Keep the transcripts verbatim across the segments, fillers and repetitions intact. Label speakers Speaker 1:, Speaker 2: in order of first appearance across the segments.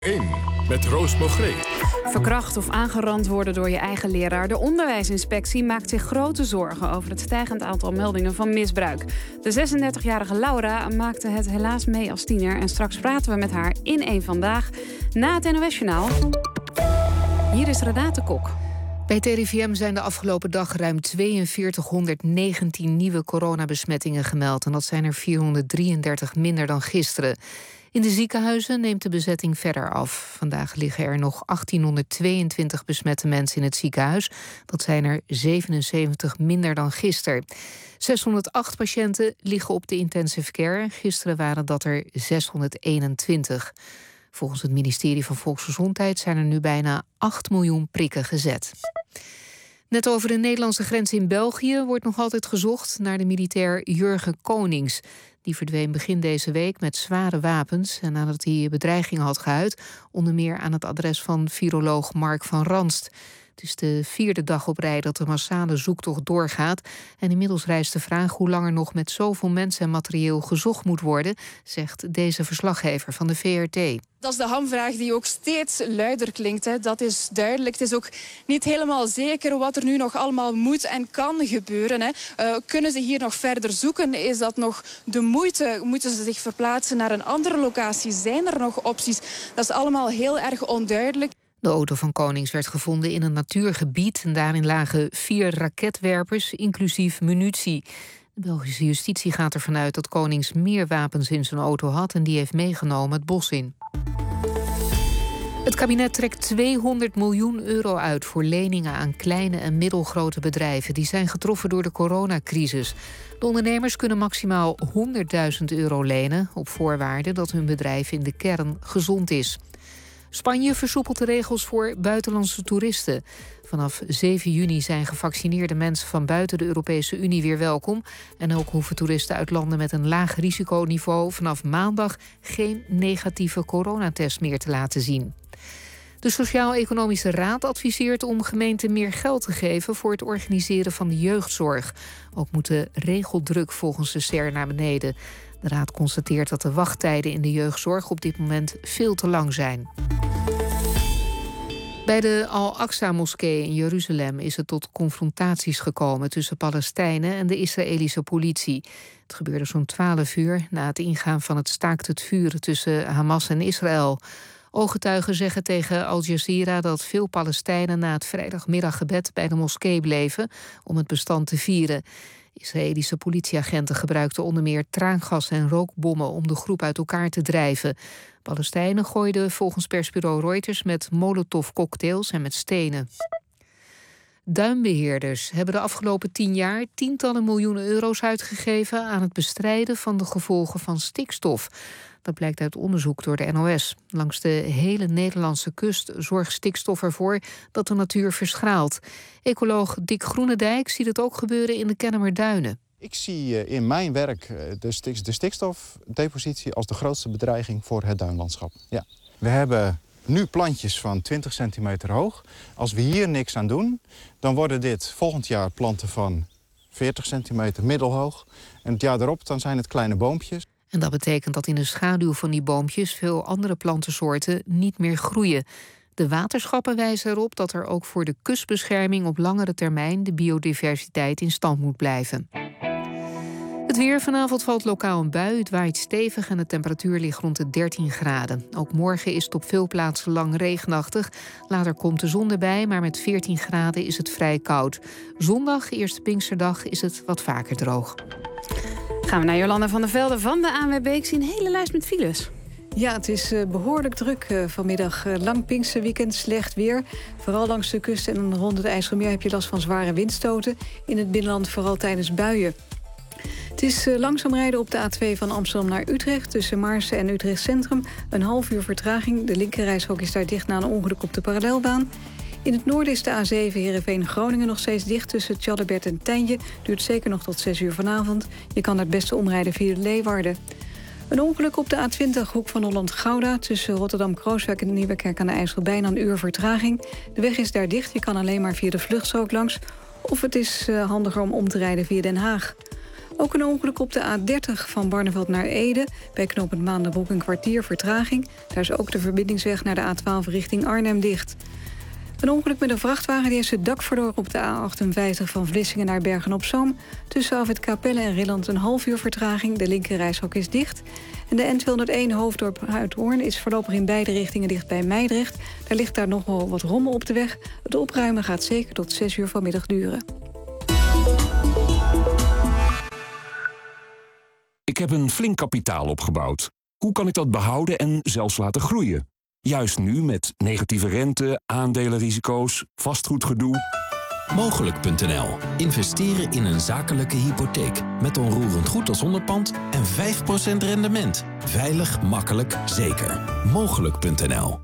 Speaker 1: één met Roos Mogré.
Speaker 2: Verkracht of aangerand worden door je eigen leraar. De onderwijsinspectie maakt zich grote zorgen over het stijgend aantal meldingen van misbruik. De zesendertigjarige Laura maakte het helaas mee als tiener. En straks praten we met haar in één Vandaag na het N O S-journaal. Hier is Renate Kok.
Speaker 3: Bij het R I V M zijn de afgelopen dag ruim tweeënveertighonderdnegentien nieuwe coronabesmettingen gemeld. En dat zijn er vierhonderddrieëndertig minder dan gisteren. In de ziekenhuizen neemt de bezetting verder af. Vandaag liggen er nog achttienhonderdtweeëntwintig besmette mensen in het ziekenhuis. Dat zijn er zevenenzeventig minder dan gisteren. zeshonderdacht patiënten liggen op de intensive care. Gisteren waren dat er zeshonderdeenentwintig. Volgens het ministerie van Volksgezondheid zijn er nu bijna acht miljoen prikken gezet. Net over de Nederlandse grens in België wordt nog altijd gezocht naar de militair Jurgen Konings. Die verdween begin deze week met zware wapens en nadat hij bedreigingen had geuit, onder meer aan het adres van viroloog Mark van Ranst. Het is de vierde dag op rij dat de massale zoektocht doorgaat. En inmiddels rijst de vraag hoe lang er nog met zoveel mensen en materieel gezocht moet worden, zegt deze verslaggever van de V R T.
Speaker 4: Dat is de hamvraag die ook steeds luider klinkt. Hè. Dat is duidelijk. Het is ook niet helemaal zeker wat er nu nog allemaal moet en kan gebeuren. Hè. Uh, kunnen ze hier nog verder zoeken? Is dat nog de moeite? Moeten ze zich verplaatsen naar een andere locatie? Zijn er nog opties? Dat is allemaal heel erg onduidelijk.
Speaker 3: De auto van Konings werd gevonden in een natuurgebied en daarin lagen vier raketwerpers, inclusief munitie. De Belgische justitie gaat ervan uit dat Konings meer wapens in zijn auto had en die heeft meegenomen het bos in. Het kabinet trekt tweehonderd miljoen euro uit voor leningen aan kleine en middelgrote bedrijven. Die zijn getroffen door de coronacrisis. De ondernemers kunnen maximaal honderdduizend euro lenen op voorwaarde dat hun bedrijf in de kern gezond is. Spanje versoepelt de regels voor buitenlandse toeristen. Vanaf zeven juni zijn gevaccineerde mensen van buiten de Europese Unie weer welkom. En ook hoeven toeristen uit landen met een laag risiconiveau vanaf maandag geen negatieve coronatest meer te laten zien. De Sociaal-Economische Raad adviseert om gemeenten meer geld te geven voor het organiseren van de jeugdzorg. Ook moet de regeldruk volgens de S E R naar beneden. De Raad constateert dat de wachttijden in de jeugdzorg op dit moment veel te lang zijn. Bij de Al-Aqsa-moskee in Jeruzalem is het tot confrontaties gekomen tussen Palestijnen en de Israëlische politie. Het gebeurde zo'n twaalf uur na het ingaan van het staakt het vuren tussen Hamas en Israël. Ooggetuigen zeggen tegen Al Jazeera dat veel Palestijnen na het vrijdagmiddaggebed bij de moskee bleven om het bestand te vieren. Israëlische politieagenten gebruikten onder meer traangas en rookbommen om de groep uit elkaar te drijven. Palestijnen gooiden volgens persbureau Reuters met molotovcocktails en met stenen. Duinbeheerders hebben de afgelopen tien jaar tientallen miljoenen euro's uitgegeven aan het bestrijden van de gevolgen van stikstof. Dat blijkt uit onderzoek door de N O S. Langs de hele Nederlandse kust zorgt stikstof ervoor dat de natuur verschraalt. Ecoloog Dick Groenendijk ziet het ook gebeuren in de Kennemerduinen.
Speaker 5: Ik zie in mijn werk de, stik, de stikstofdepositie als de grootste bedreiging voor het duinlandschap. Ja. We hebben nu plantjes van twintig centimeter hoog. Als we hier niks aan doen, dan worden dit volgend jaar planten van veertig centimeter middelhoog. En het jaar daarop dan zijn het kleine boompjes.
Speaker 3: En dat betekent dat in de schaduw van die boompjes veel andere plantensoorten niet meer groeien. De waterschappen wijzen erop dat er ook voor de kustbescherming op langere termijn de biodiversiteit in stand moet blijven. Het weer. Vanavond valt lokaal een bui. Het waait stevig en de temperatuur ligt rond de dertien graden. Ook morgen is het op veel plaatsen lang regenachtig. Later komt de zon erbij, maar met veertien graden is het vrij koud. Zondag, eerste Pinksterdag, is het wat vaker droog.
Speaker 2: Gaan we naar Jolanda van der Velde van de A N W B. Ik zie een hele lijst met files.
Speaker 6: Ja, het is uh, behoorlijk druk uh, vanmiddag. Uh, lang Pinksterweekend, slecht weer. Vooral langs de kust en rond het IJsselmeer heb je last van zware windstoten. In het binnenland vooral tijdens buien. Het is uh, langzaam rijden op de A twee van Amsterdam naar Utrecht. Tussen Maarsen en Utrecht Centrum. Een half uur vertraging. De linkerrijstrook is daar dicht na een ongeluk op de parallelbaan. In het noorden is de A zeven Heerenveen-Groningen nog steeds dicht tussen Tjallebert en Tijnje. Duurt zeker nog tot zes uur vanavond. Je kan het beste omrijden via Leeuwarden. Een ongeluk op de A twintig Hoek van Holland-Gouda. Tussen Rotterdam-Krooswijk en Nieuwekerk aan de IJssel bijna een uur vertraging. De weg is daar dicht. Je kan alleen maar via de vluchtstrook langs. Of het is uh, handiger om om te rijden via Den Haag. Ook een ongeluk op de A dertig van Barneveld naar Ede. Bij knooppunt Maanderbroek een kwartier vertraging. Daar is ook de verbindingsweg naar de A twaalf richting Arnhem dicht. Een ongeluk met een vrachtwagen die heeft zijn dak verloren op de A achtenvijftig van Vlissingen naar Bergen-op-Zoom. Tussen Afrit Capelle en Rilland een half uur vertraging. De linkerrijstrook is dicht. En de N tweehonderdéén Hoofddorp-Uithoorn is voorlopig in beide richtingen dicht bij Meidrecht. Daar ligt daar nog wel wat rommel op de weg. Het opruimen gaat zeker tot zes uur vanmiddag duren.
Speaker 7: Ik heb een flink kapitaal opgebouwd. Hoe kan ik dat behouden en zelfs laten groeien? Juist nu met negatieve rente, aandelenrisico's, vastgoedgedoe.
Speaker 8: Mogelijk punt n l. Investeren in een zakelijke hypotheek. Met onroerend goed als onderpand en vijf procent rendement. Veilig, makkelijk, zeker. Mogelijk punt n l.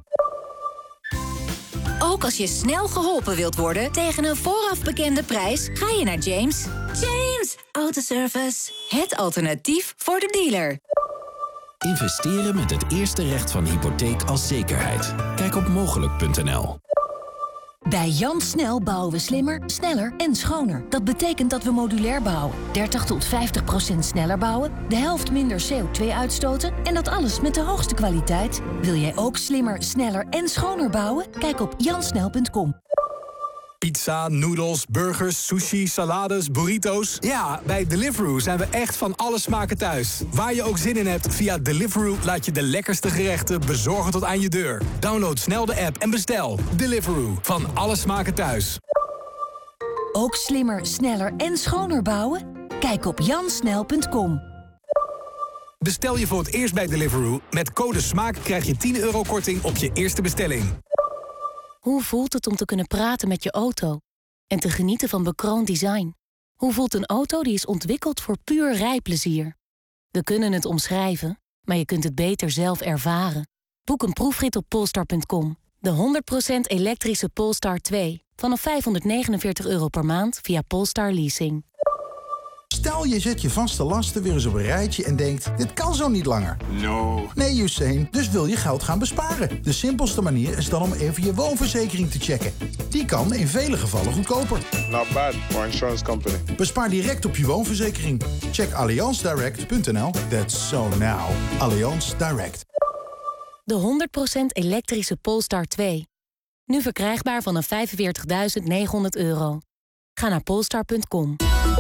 Speaker 9: Ook als je snel geholpen wilt worden tegen een vooraf bekende prijs, ga je naar James. James Autoservice. Het alternatief voor de dealer.
Speaker 8: Investeren met het eerste recht van hypotheek als zekerheid. Kijk op mogelijk punt n l.
Speaker 10: Bij Jan Snel bouwen we slimmer, sneller en schoner. Dat betekent dat we modulair bouwen. dertig tot vijftig procent sneller bouwen. De helft minder C O twee uitstoten. En dat alles met de hoogste kwaliteit. Wil jij ook slimmer, sneller en schoner bouwen? Kijk op jansnel punt com.
Speaker 11: Pizza, noedels, burgers, sushi, salades, burrito's. Ja, bij Deliveroo zijn we echt van alle smaken thuis. Waar je ook zin in hebt, via Deliveroo laat je de lekkerste gerechten bezorgen tot aan je deur. Download snel de app en bestel. Deliveroo, van alle smaken thuis.
Speaker 10: Ook slimmer, sneller en schoner bouwen? Kijk op jansnel punt com.
Speaker 11: Bestel je voor het eerst bij Deliveroo. Met code SMAAK krijg je tien euro korting op je eerste bestelling.
Speaker 12: Hoe voelt het om te kunnen praten met je auto en te genieten van bekroond design? Hoe voelt een auto die is ontwikkeld voor puur rijplezier? We kunnen het omschrijven, maar je kunt het beter zelf ervaren. Boek een proefrit op polestar punt com. De honderd procent elektrische Polestar twee. Vanaf vijfhonderdnegenenveertig euro per maand via Polestar Leasing.
Speaker 13: Stel, je zet je vaste lasten weer eens op een rijtje en denkt, dit kan zo niet langer.
Speaker 1: No.
Speaker 13: Nee, Usain, dus wil je geld gaan besparen. De simpelste manier is dan om even je woonverzekering te checken. Die kan in vele gevallen goedkoper.
Speaker 1: Not bad for insurance company.
Speaker 13: Bespaar direct op je woonverzekering. Check allianz direct punt n l. That's so now. Allianz Direct.
Speaker 12: De honderd procent elektrische Polestar twee. Nu verkrijgbaar vanaf vijfenveertigduizend negenhonderd euro. Ga naar polestar punt com.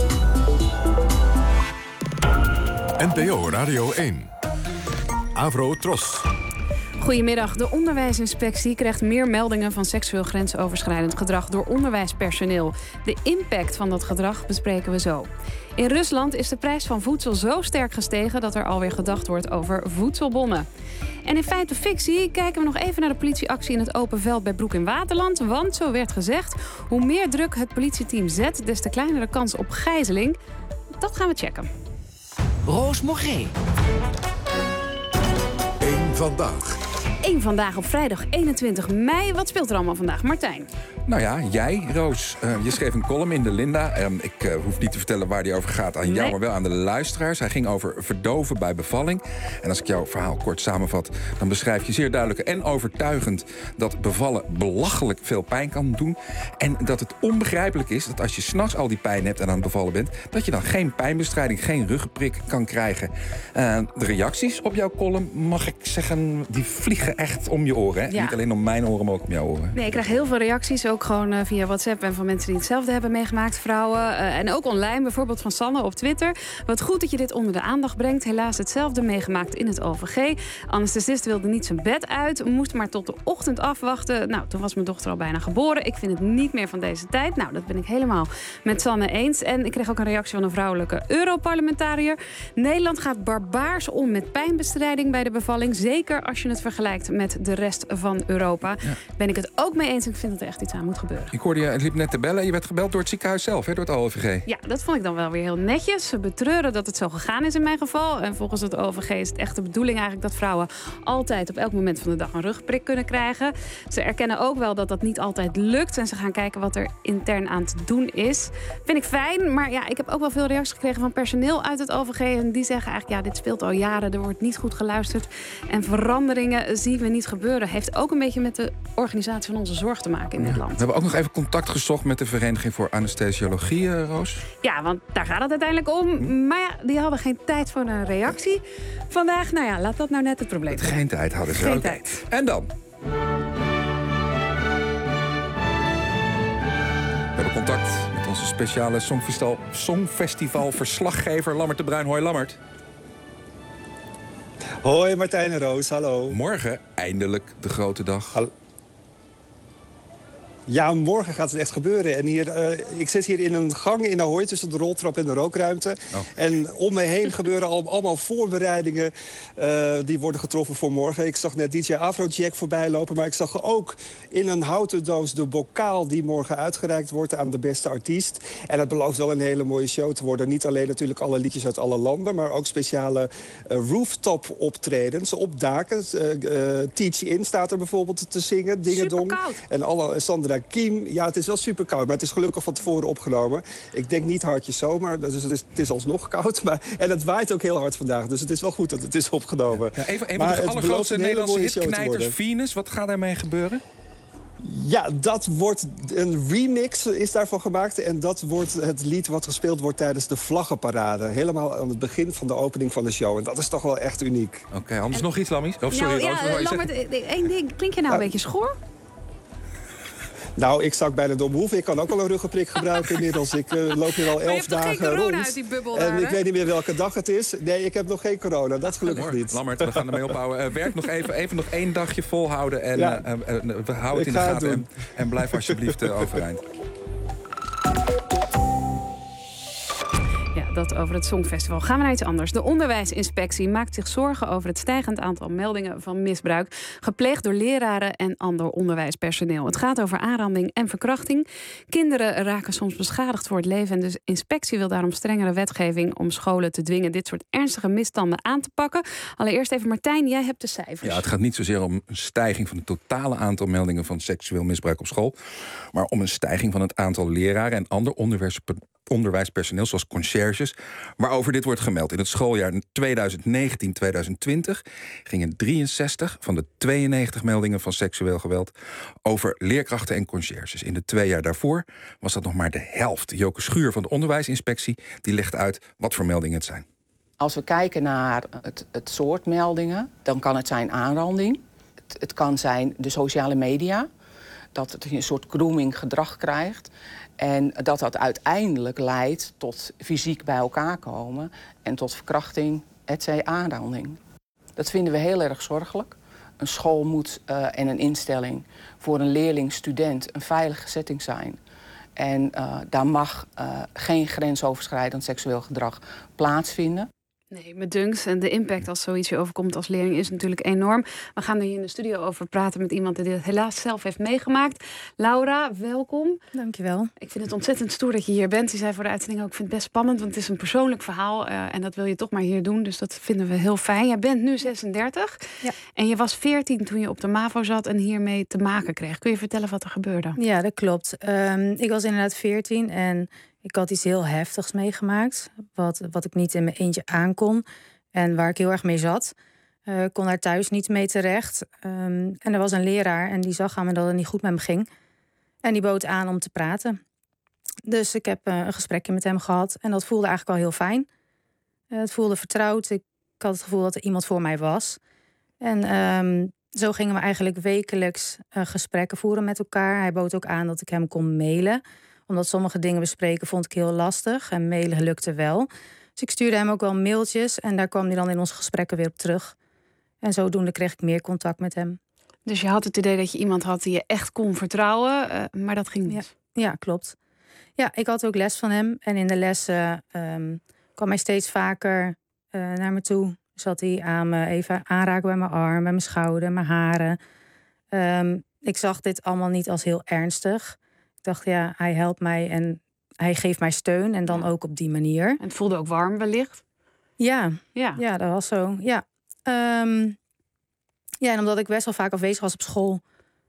Speaker 1: N P O Radio één. Avro Tros.
Speaker 2: Goedemiddag. De onderwijsinspectie krijgt meer meldingen van seksueel grensoverschrijdend gedrag door onderwijspersoneel. De impact van dat gedrag bespreken we zo. In Rusland is de prijs van voedsel zo sterk gestegen dat er alweer gedacht wordt over voedselbonnen. En in Feit of Fictie kijken we nog even naar de politieactie in het open veld bij Broek in Waterland. Want, zo werd gezegd, hoe meer druk het politieteam zet, des te kleinere kans op gijzeling. Dat gaan we checken.
Speaker 8: Roos Morgé.
Speaker 1: Eén vandaag.
Speaker 2: Eén vandaag op vrijdag eenentwintig mei. Wat speelt er allemaal vandaag, Martijn?
Speaker 14: Nou ja, jij, Roos. Uh, je schreef een column in de Linda. Um, ik uh, hoef niet te vertellen waar die over gaat aan jou, nee. maar wel aan de luisteraars. Hij ging over verdoven bij bevalling. En als ik jouw verhaal kort samenvat, dan beschrijf je zeer duidelijk en overtuigend dat bevallen belachelijk veel pijn kan doen. En dat het onbegrijpelijk is dat als je 's nachts al die pijn hebt en aan het bevallen bent, dat je dan geen pijnbestrijding, geen ruggenprik kan krijgen. Uh, de reacties op jouw column, mag ik zeggen, die vliegen echt om je oren. Hè? Ja. Niet alleen om mijn oren, maar ook om jouw oren.
Speaker 2: Nee, ik krijg heel veel reacties, ook gewoon uh, via WhatsApp en van mensen die hetzelfde hebben meegemaakt, vrouwen. Uh, en ook online, bijvoorbeeld van Sanne op Twitter. Wat goed dat je dit onder de aandacht brengt. Helaas hetzelfde meegemaakt in het O V G. Anesthesist wilde niet zijn bed uit, moest maar tot de ochtend afwachten. Nou, toen was mijn dochter al bijna geboren. Ik vind het niet meer van deze tijd. Nou, dat ben ik helemaal met Sanne eens. En ik kreeg ook een reactie van een vrouwelijke Europarlementariër. Nederland gaat barbaars om met pijnbestrijding bij de bevalling. Zeker als je het vergelijkt met de rest van Europa. Ja. Ben ik het ook mee eens en ik vind dat er echt iets aan moet gebeuren.
Speaker 14: Ik hoorde je, het liep net te bellen. Je werd gebeld door het ziekenhuis zelf, hè, door het O V G.
Speaker 2: Ja, dat vond ik dan wel weer heel netjes. Ze betreuren dat het zo gegaan is in mijn geval. En volgens het O V G is het echt de bedoeling eigenlijk dat vrouwen altijd op elk moment van de dag een rugprik kunnen krijgen. Ze erkennen ook wel dat dat niet altijd lukt. En ze gaan kijken wat er intern aan te doen is. Vind ik fijn, maar ja, ik heb ook wel veel reacties gekregen van personeel uit het O V G. En die zeggen eigenlijk, ja, dit speelt al jaren. Er wordt niet goed geluisterd. En veranderingen zien zien we niet gebeuren. Heeft ook een beetje met de organisatie van onze zorg te maken in dit land.
Speaker 14: We hebben ook nog even contact gezocht met de Vereniging voor Anesthesiologie, uh, Roos.
Speaker 2: Ja, want daar gaat het uiteindelijk om. Hm. Maar ja, die hadden geen tijd voor een reactie vandaag. Nou ja, laat dat nou net het probleem zijn.
Speaker 14: Geen tijd hadden ze.
Speaker 2: Geen
Speaker 14: okay.
Speaker 2: tijd.
Speaker 14: En dan? We hebben contact met onze speciale Songfestival, Songfestival verslaggever Lammert de Bruin. Hoi Lammert.
Speaker 15: Hoi Martijn en Roos, hallo.
Speaker 14: Morgen eindelijk de grote dag.
Speaker 15: Hallo. Ja, morgen gaat het echt gebeuren. En hier, uh, ik zit hier in een gang in Ahoy tussen de roltrap en de rookruimte. Oh. En om me heen gebeuren al, allemaal voorbereidingen uh, die worden getroffen voor morgen. Ik zag net D J Afrojack voorbij lopen, maar ik zag ook in een houten doos de bokaal die morgen uitgereikt wordt aan de beste artiest. En het belooft wel een hele mooie show te worden. Niet alleen natuurlijk alle liedjes uit alle landen, maar ook speciale uh, rooftop optredens op daken. Uh, uh, Teach In staat er bijvoorbeeld te zingen, Dingedong. En alle Sandra Kiem, ja, het is wel super koud, maar het is gelukkig van tevoren opgenomen. Ik denk niet hardjes zomaar, dus het is, het is alsnog koud. Maar, en het waait ook heel hard vandaag, dus het is wel goed dat het is opgenomen.
Speaker 14: Ja, even een van de allergrootste Nederlandse hitknijters, Venus. Wat gaat daarmee gebeuren?
Speaker 15: Ja, dat wordt een remix is daarvan gemaakt. En dat wordt het lied wat gespeeld wordt tijdens de vlaggenparade. Helemaal aan het begin van de opening van de show. En dat is toch wel echt uniek.
Speaker 14: Oké, okay, anders en... nog iets, Lammies? Oh, sorry,
Speaker 2: nou, ja,
Speaker 14: Roos,
Speaker 2: Lammert, één ding. Klink je nou ja. een beetje schor?
Speaker 15: Nou, ik zak bijna dom hoeven. Ik kan ook al een ruggenprik gebruiken inmiddels. Ik uh, loop hier al elf dagen rond.
Speaker 2: Maar je hebt toch geen corona uit die bubbel
Speaker 15: En
Speaker 2: daar,
Speaker 15: ik weet niet meer welke dag het is. Nee, ik heb nog geen corona. Dat gelukkig
Speaker 14: Hoor,
Speaker 15: niet.
Speaker 14: Lammert, we gaan ermee ophouden. Uh, werk nog even, even nog één dagje volhouden. En ja. uh, uh, uh, we houden het in de gaten. En, en blijf alsjeblieft uh, overeind.
Speaker 2: Ja, dat over het Songfestival. Gaan we naar iets anders. De onderwijsinspectie maakt zich zorgen over het stijgend aantal meldingen van misbruik gepleegd door leraren en ander onderwijspersoneel. Het gaat over aanranding en verkrachting. Kinderen raken soms beschadigd voor het leven en de inspectie wil daarom strengere wetgeving om scholen te dwingen dit soort ernstige misstanden aan te pakken. Allereerst even Martijn, jij hebt de cijfers.
Speaker 14: Ja, het gaat niet zozeer om een stijging van het totale aantal meldingen van seksueel misbruik op school, maar om een stijging van het aantal leraren en ander onderwijspersoneel onderwijspersoneel, zoals conciërges, waarover dit wordt gemeld. In het schooljaar tweeduizend negentien tweeduizend twintig gingen drieënzestig van de tweeënnegentig meldingen van seksueel geweld over leerkrachten en conciërges. In de twee jaar daarvoor was dat nog maar de helft. Joke Schuur van de onderwijsinspectie die legt uit wat voor meldingen het zijn.
Speaker 16: Als we kijken naar het, het soort meldingen, dan kan het zijn aanranding. Het, het kan zijn de sociale media, dat het een soort grooming gedrag krijgt. En dat dat uiteindelijk leidt tot fysiek bij elkaar komen en tot verkrachting, et cetera, aanranding. Dat vinden we heel erg zorgelijk. Een school moet uh, en een instelling voor een leerling, student een veilige setting zijn. En uh, daar mag uh, geen grensoverschrijdend seksueel gedrag plaatsvinden.
Speaker 2: Nee, me dunkt. En de impact als zoiets je overkomt als leerling is natuurlijk enorm. We gaan er hier in de studio over praten met iemand die dit helaas zelf heeft meegemaakt. Laura, welkom.
Speaker 17: Dankjewel.
Speaker 2: Ik vind het ontzettend stoer dat je hier bent. Die zei voor de uitzending ook, ik vind het best spannend, want het is een persoonlijk verhaal. Uh, en dat wil je toch maar hier doen, dus dat vinden we heel fijn. Jij bent nu zesendertig. Ja. En je was veertien toen je op de MAVO zat en hiermee te maken kreeg. Kun je vertellen wat er gebeurde?
Speaker 17: Ja, dat klopt. Um, ik was inderdaad veertien en ik had iets heel heftigs meegemaakt, wat, wat ik niet in mijn eentje aankon en waar ik heel erg mee zat. Ik uh, kon daar thuis niet mee terecht. Um, en er was een leraar en die zag aan me dat het niet goed met me ging. En die bood aan om te praten. Dus ik heb uh, een gesprekje met hem gehad en dat voelde eigenlijk wel heel fijn. Uh, het voelde vertrouwd. Ik had het gevoel dat er iemand voor mij was. En um, zo gingen we eigenlijk wekelijks uh, gesprekken voeren met elkaar. Hij bood ook aan dat ik hem kon mailen, omdat sommige dingen bespreken vond ik heel lastig. En mailen lukte wel. Dus ik stuurde hem ook wel mailtjes. En daar kwam hij dan in onze gesprekken weer op terug. En zodoende kreeg ik meer contact met hem.
Speaker 2: Dus je had het idee dat je iemand had die je echt kon vertrouwen. Uh, maar dat ging niet.
Speaker 17: Ja, ja, klopt. Ja, ik had ook les van hem. En in de lessen um, kwam hij steeds vaker uh, naar me toe. Zat hij aan me even aanraken bij mijn arm, bij mijn schouder, mijn haren. Um, ik zag dit allemaal niet als heel ernstig. Ik dacht, ja, hij helpt mij en hij geeft mij steun. En dan ja. ook op die manier. En
Speaker 2: het voelde ook warm wellicht?
Speaker 17: Ja, ja. ja dat was zo. Ja. Um, ja, en omdat ik best wel vaak afwezig was op school,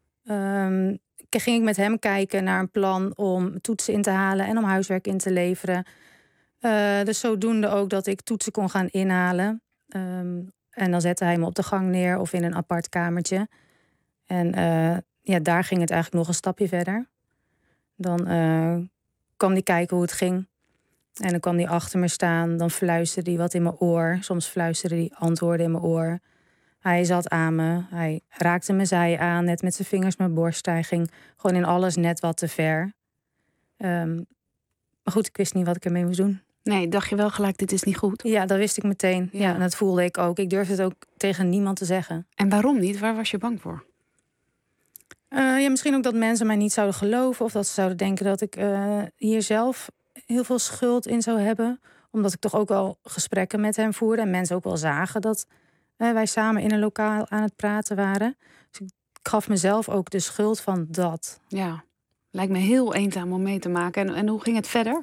Speaker 17: Um, ging ik met hem kijken naar een plan om toetsen in te halen en om huiswerk in te leveren. Uh, dus zodoende ook dat ik toetsen kon gaan inhalen. Um, En dan zette hij me op de gang neer of in een apart kamertje. En uh, ja, daar ging het eigenlijk nog een stapje verder. Dan uh, kwam hij kijken hoe het ging. En dan kwam hij achter me staan. Dan fluisterde hij wat in mijn oor. Soms fluisterde hij antwoorden in mijn oor. Hij zat aan me. Hij raakte mijn zij aan, net met zijn vingers mijn borst. Hij ging gewoon in alles net wat te ver. Um, maar goed, ik wist niet wat ik ermee moest doen.
Speaker 2: Nee, dacht je wel gelijk, dit is niet goed?
Speaker 17: Ja, dat wist ik meteen. Ja, en dat voelde ik ook. Ik durfde het ook tegen niemand te zeggen.
Speaker 2: En waarom niet? Waar was je bang voor?
Speaker 17: Uh, ja, misschien ook dat mensen mij niet zouden geloven. Of dat ze zouden denken dat ik uh, hier zelf heel veel schuld in zou hebben. Omdat ik toch ook wel gesprekken met hem voerde. En mensen ook wel zagen dat uh, wij samen in een lokaal aan het praten waren. Dus ik gaf mezelf ook de schuld van dat.
Speaker 2: Ja, lijkt me heel eenzaam om mee te maken. En, en hoe ging het verder?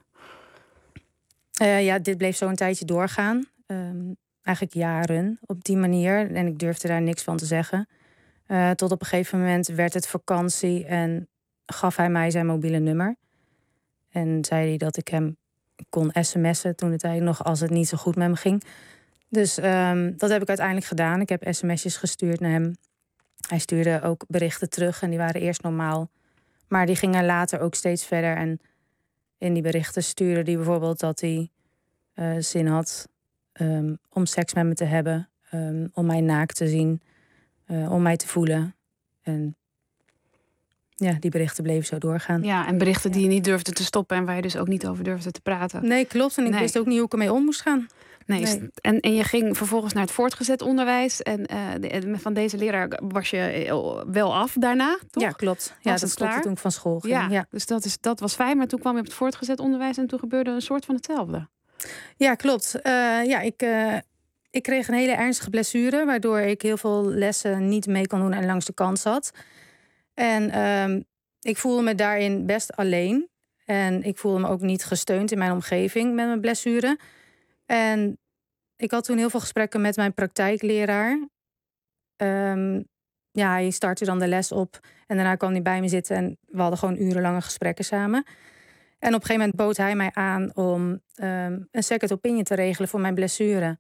Speaker 17: Uh, ja, dit bleef zo een tijdje doorgaan. Um, eigenlijk jaren op die manier. En ik durfde daar niks van te zeggen. Uh, tot op een gegeven moment werd het vakantie en gaf hij mij zijn mobiele nummer. En zei hij dat ik hem kon sms'en toen de tijd nog als het niet zo goed met me ging. Dus um, dat heb ik uiteindelijk gedaan. Ik heb sms'jes gestuurd naar hem. Hij stuurde ook berichten terug en die waren eerst normaal. Maar die gingen later ook steeds verder. En in die berichten stuurde hij bijvoorbeeld dat hij uh, zin had um, om seks met me te hebben. Um, om mij naakt te zien. Uh, om mij te voelen. En ja, die berichten bleven zo doorgaan.
Speaker 2: Ja, en berichten die je niet durfde te stoppen en waar je dus ook niet over durfde te praten.
Speaker 17: Nee, klopt. En ik nee. wist ook niet hoe ik ermee om moest gaan.
Speaker 2: Nee, nee. En, en je ging vervolgens naar het voortgezet onderwijs. En uh, de, van deze leraar was je wel af daarna, toch?
Speaker 17: Ja, klopt. Ja, was dat stopte toen ik van school ging.
Speaker 2: Ja,
Speaker 17: ja.
Speaker 2: Dus dat, is, dat was fijn. Maar toen kwam je op het voortgezet onderwijs en toen gebeurde een soort van hetzelfde.
Speaker 17: Ja, klopt. Uh, ja, ik... Uh, Ik kreeg een hele ernstige blessure, waardoor ik heel veel lessen niet mee kon doen en langs de kant zat. En um, ik voelde me daarin best alleen. En ik voelde me ook niet gesteund in mijn omgeving met mijn blessure. En ik had toen heel veel gesprekken met mijn praktijkleraar. Um, ja, hij startte dan de les op en daarna kwam hij bij me zitten en we hadden gewoon urenlange gesprekken samen. En op een gegeven moment bood hij mij aan om um, een second opinion te regelen voor mijn blessure.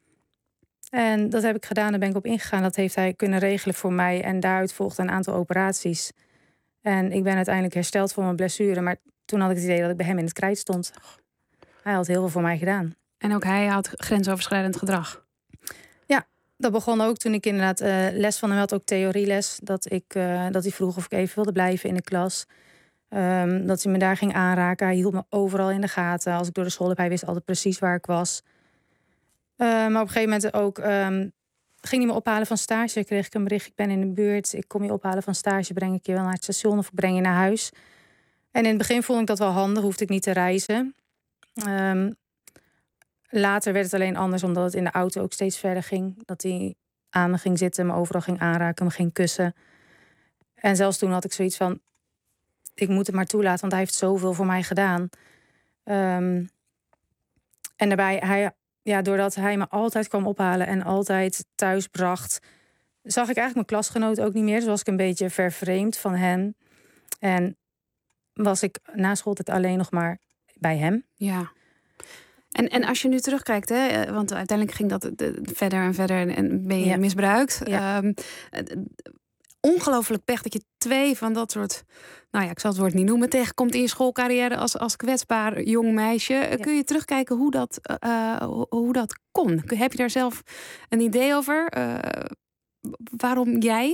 Speaker 17: En dat heb ik gedaan, daar ben ik op ingegaan. Dat heeft hij kunnen regelen voor mij. En daaruit volgden een aantal operaties. En ik ben uiteindelijk hersteld van mijn blessure. Maar toen had ik het idee dat ik bij hem in het krijt stond. Hij had heel veel voor mij gedaan.
Speaker 2: En ook hij had grensoverschrijdend gedrag?
Speaker 17: Ja, dat begon ook toen ik inderdaad uh, les van hem had. Ook theorieles. Dat, ik, uh, dat hij vroeg of ik even wilde blijven in de klas. Um, dat hij me daar ging aanraken. Hij hield me overal in de gaten. Als ik door de school liep, hij wist altijd precies waar ik was. Uh, maar op een gegeven moment ook um, ging hij me ophalen van stage. Kreeg ik een bericht, ik ben in de buurt. Ik kom je ophalen van stage, breng ik je wel naar het station of ik breng je naar huis. En in het begin vond ik dat wel handig, hoefde ik niet te reizen. Um, later werd het alleen anders, omdat het in de auto ook steeds verder ging. Dat hij aan me ging zitten, me overal ging aanraken, me ging kussen. En zelfs toen had ik zoiets van, ik moet het maar toelaten, want hij heeft zoveel voor mij gedaan. Um, en daarbij, hij... Ja, doordat hij me altijd kwam ophalen en altijd thuis bracht, zag ik eigenlijk mijn klasgenoten ook niet meer. Dus was ik een beetje vervreemd van hen. En was ik na schooltijd alleen nog maar bij hem.
Speaker 2: Ja. En, en als je nu terugkijkt, hè, want uiteindelijk ging dat verder en verder en ben je ja. misbruikt. Ja. Um, ongelooflijk pech dat je twee van dat soort, nou ja, ik zal het woord niet noemen, tegenkomt in je schoolcarrière als, als kwetsbaar jong meisje. Ja. Kun je terugkijken hoe dat, uh, hoe, hoe dat kon? Heb je daar zelf een idee over? Uh, waarom jij?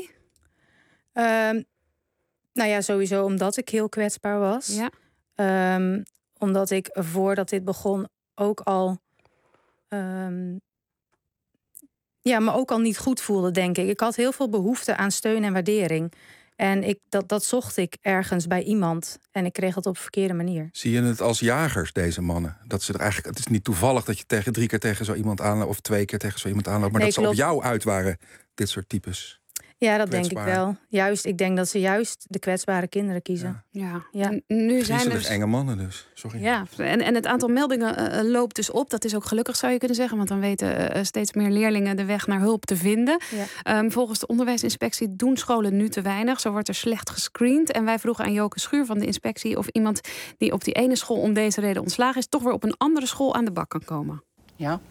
Speaker 17: Um, nou ja, sowieso omdat ik heel kwetsbaar was. Ja. Um, omdat ik voordat dit begon ook al... Um, Ja, me ook al niet goed voelde, denk ik. Ik had heel veel behoefte aan steun en waardering. En ik, dat, dat zocht ik ergens bij iemand. En ik kreeg dat op een verkeerde manier.
Speaker 14: Zie je het als jagers, deze mannen? Dat ze er eigenlijk, het is niet toevallig dat je tegen drie keer tegen zo iemand aanloopt, of twee keer tegen zo iemand aanloopt, maar nee, dat klopt. Ze op jou uit waren, dit soort types.
Speaker 17: Ja, dat denk ik wel. Juist, ik denk dat ze juist de kwetsbare kinderen kiezen.
Speaker 2: Ja, ja. ja. Nu zijn er dus
Speaker 14: enge mannen dus. Sorry.
Speaker 2: Ja, en, en het aantal meldingen uh, loopt dus op. Dat is ook gelukkig, zou je kunnen zeggen, want dan weten uh, steeds meer leerlingen de weg naar hulp te vinden. Ja. Um, volgens de onderwijsinspectie doen scholen nu te weinig. Zo wordt er slecht gescreend. En wij vroegen aan Joke Schuur van de inspectie of iemand die op die ene school om deze reden ontslagen is, toch weer op een andere school aan de bak kan komen.
Speaker 16: Ja.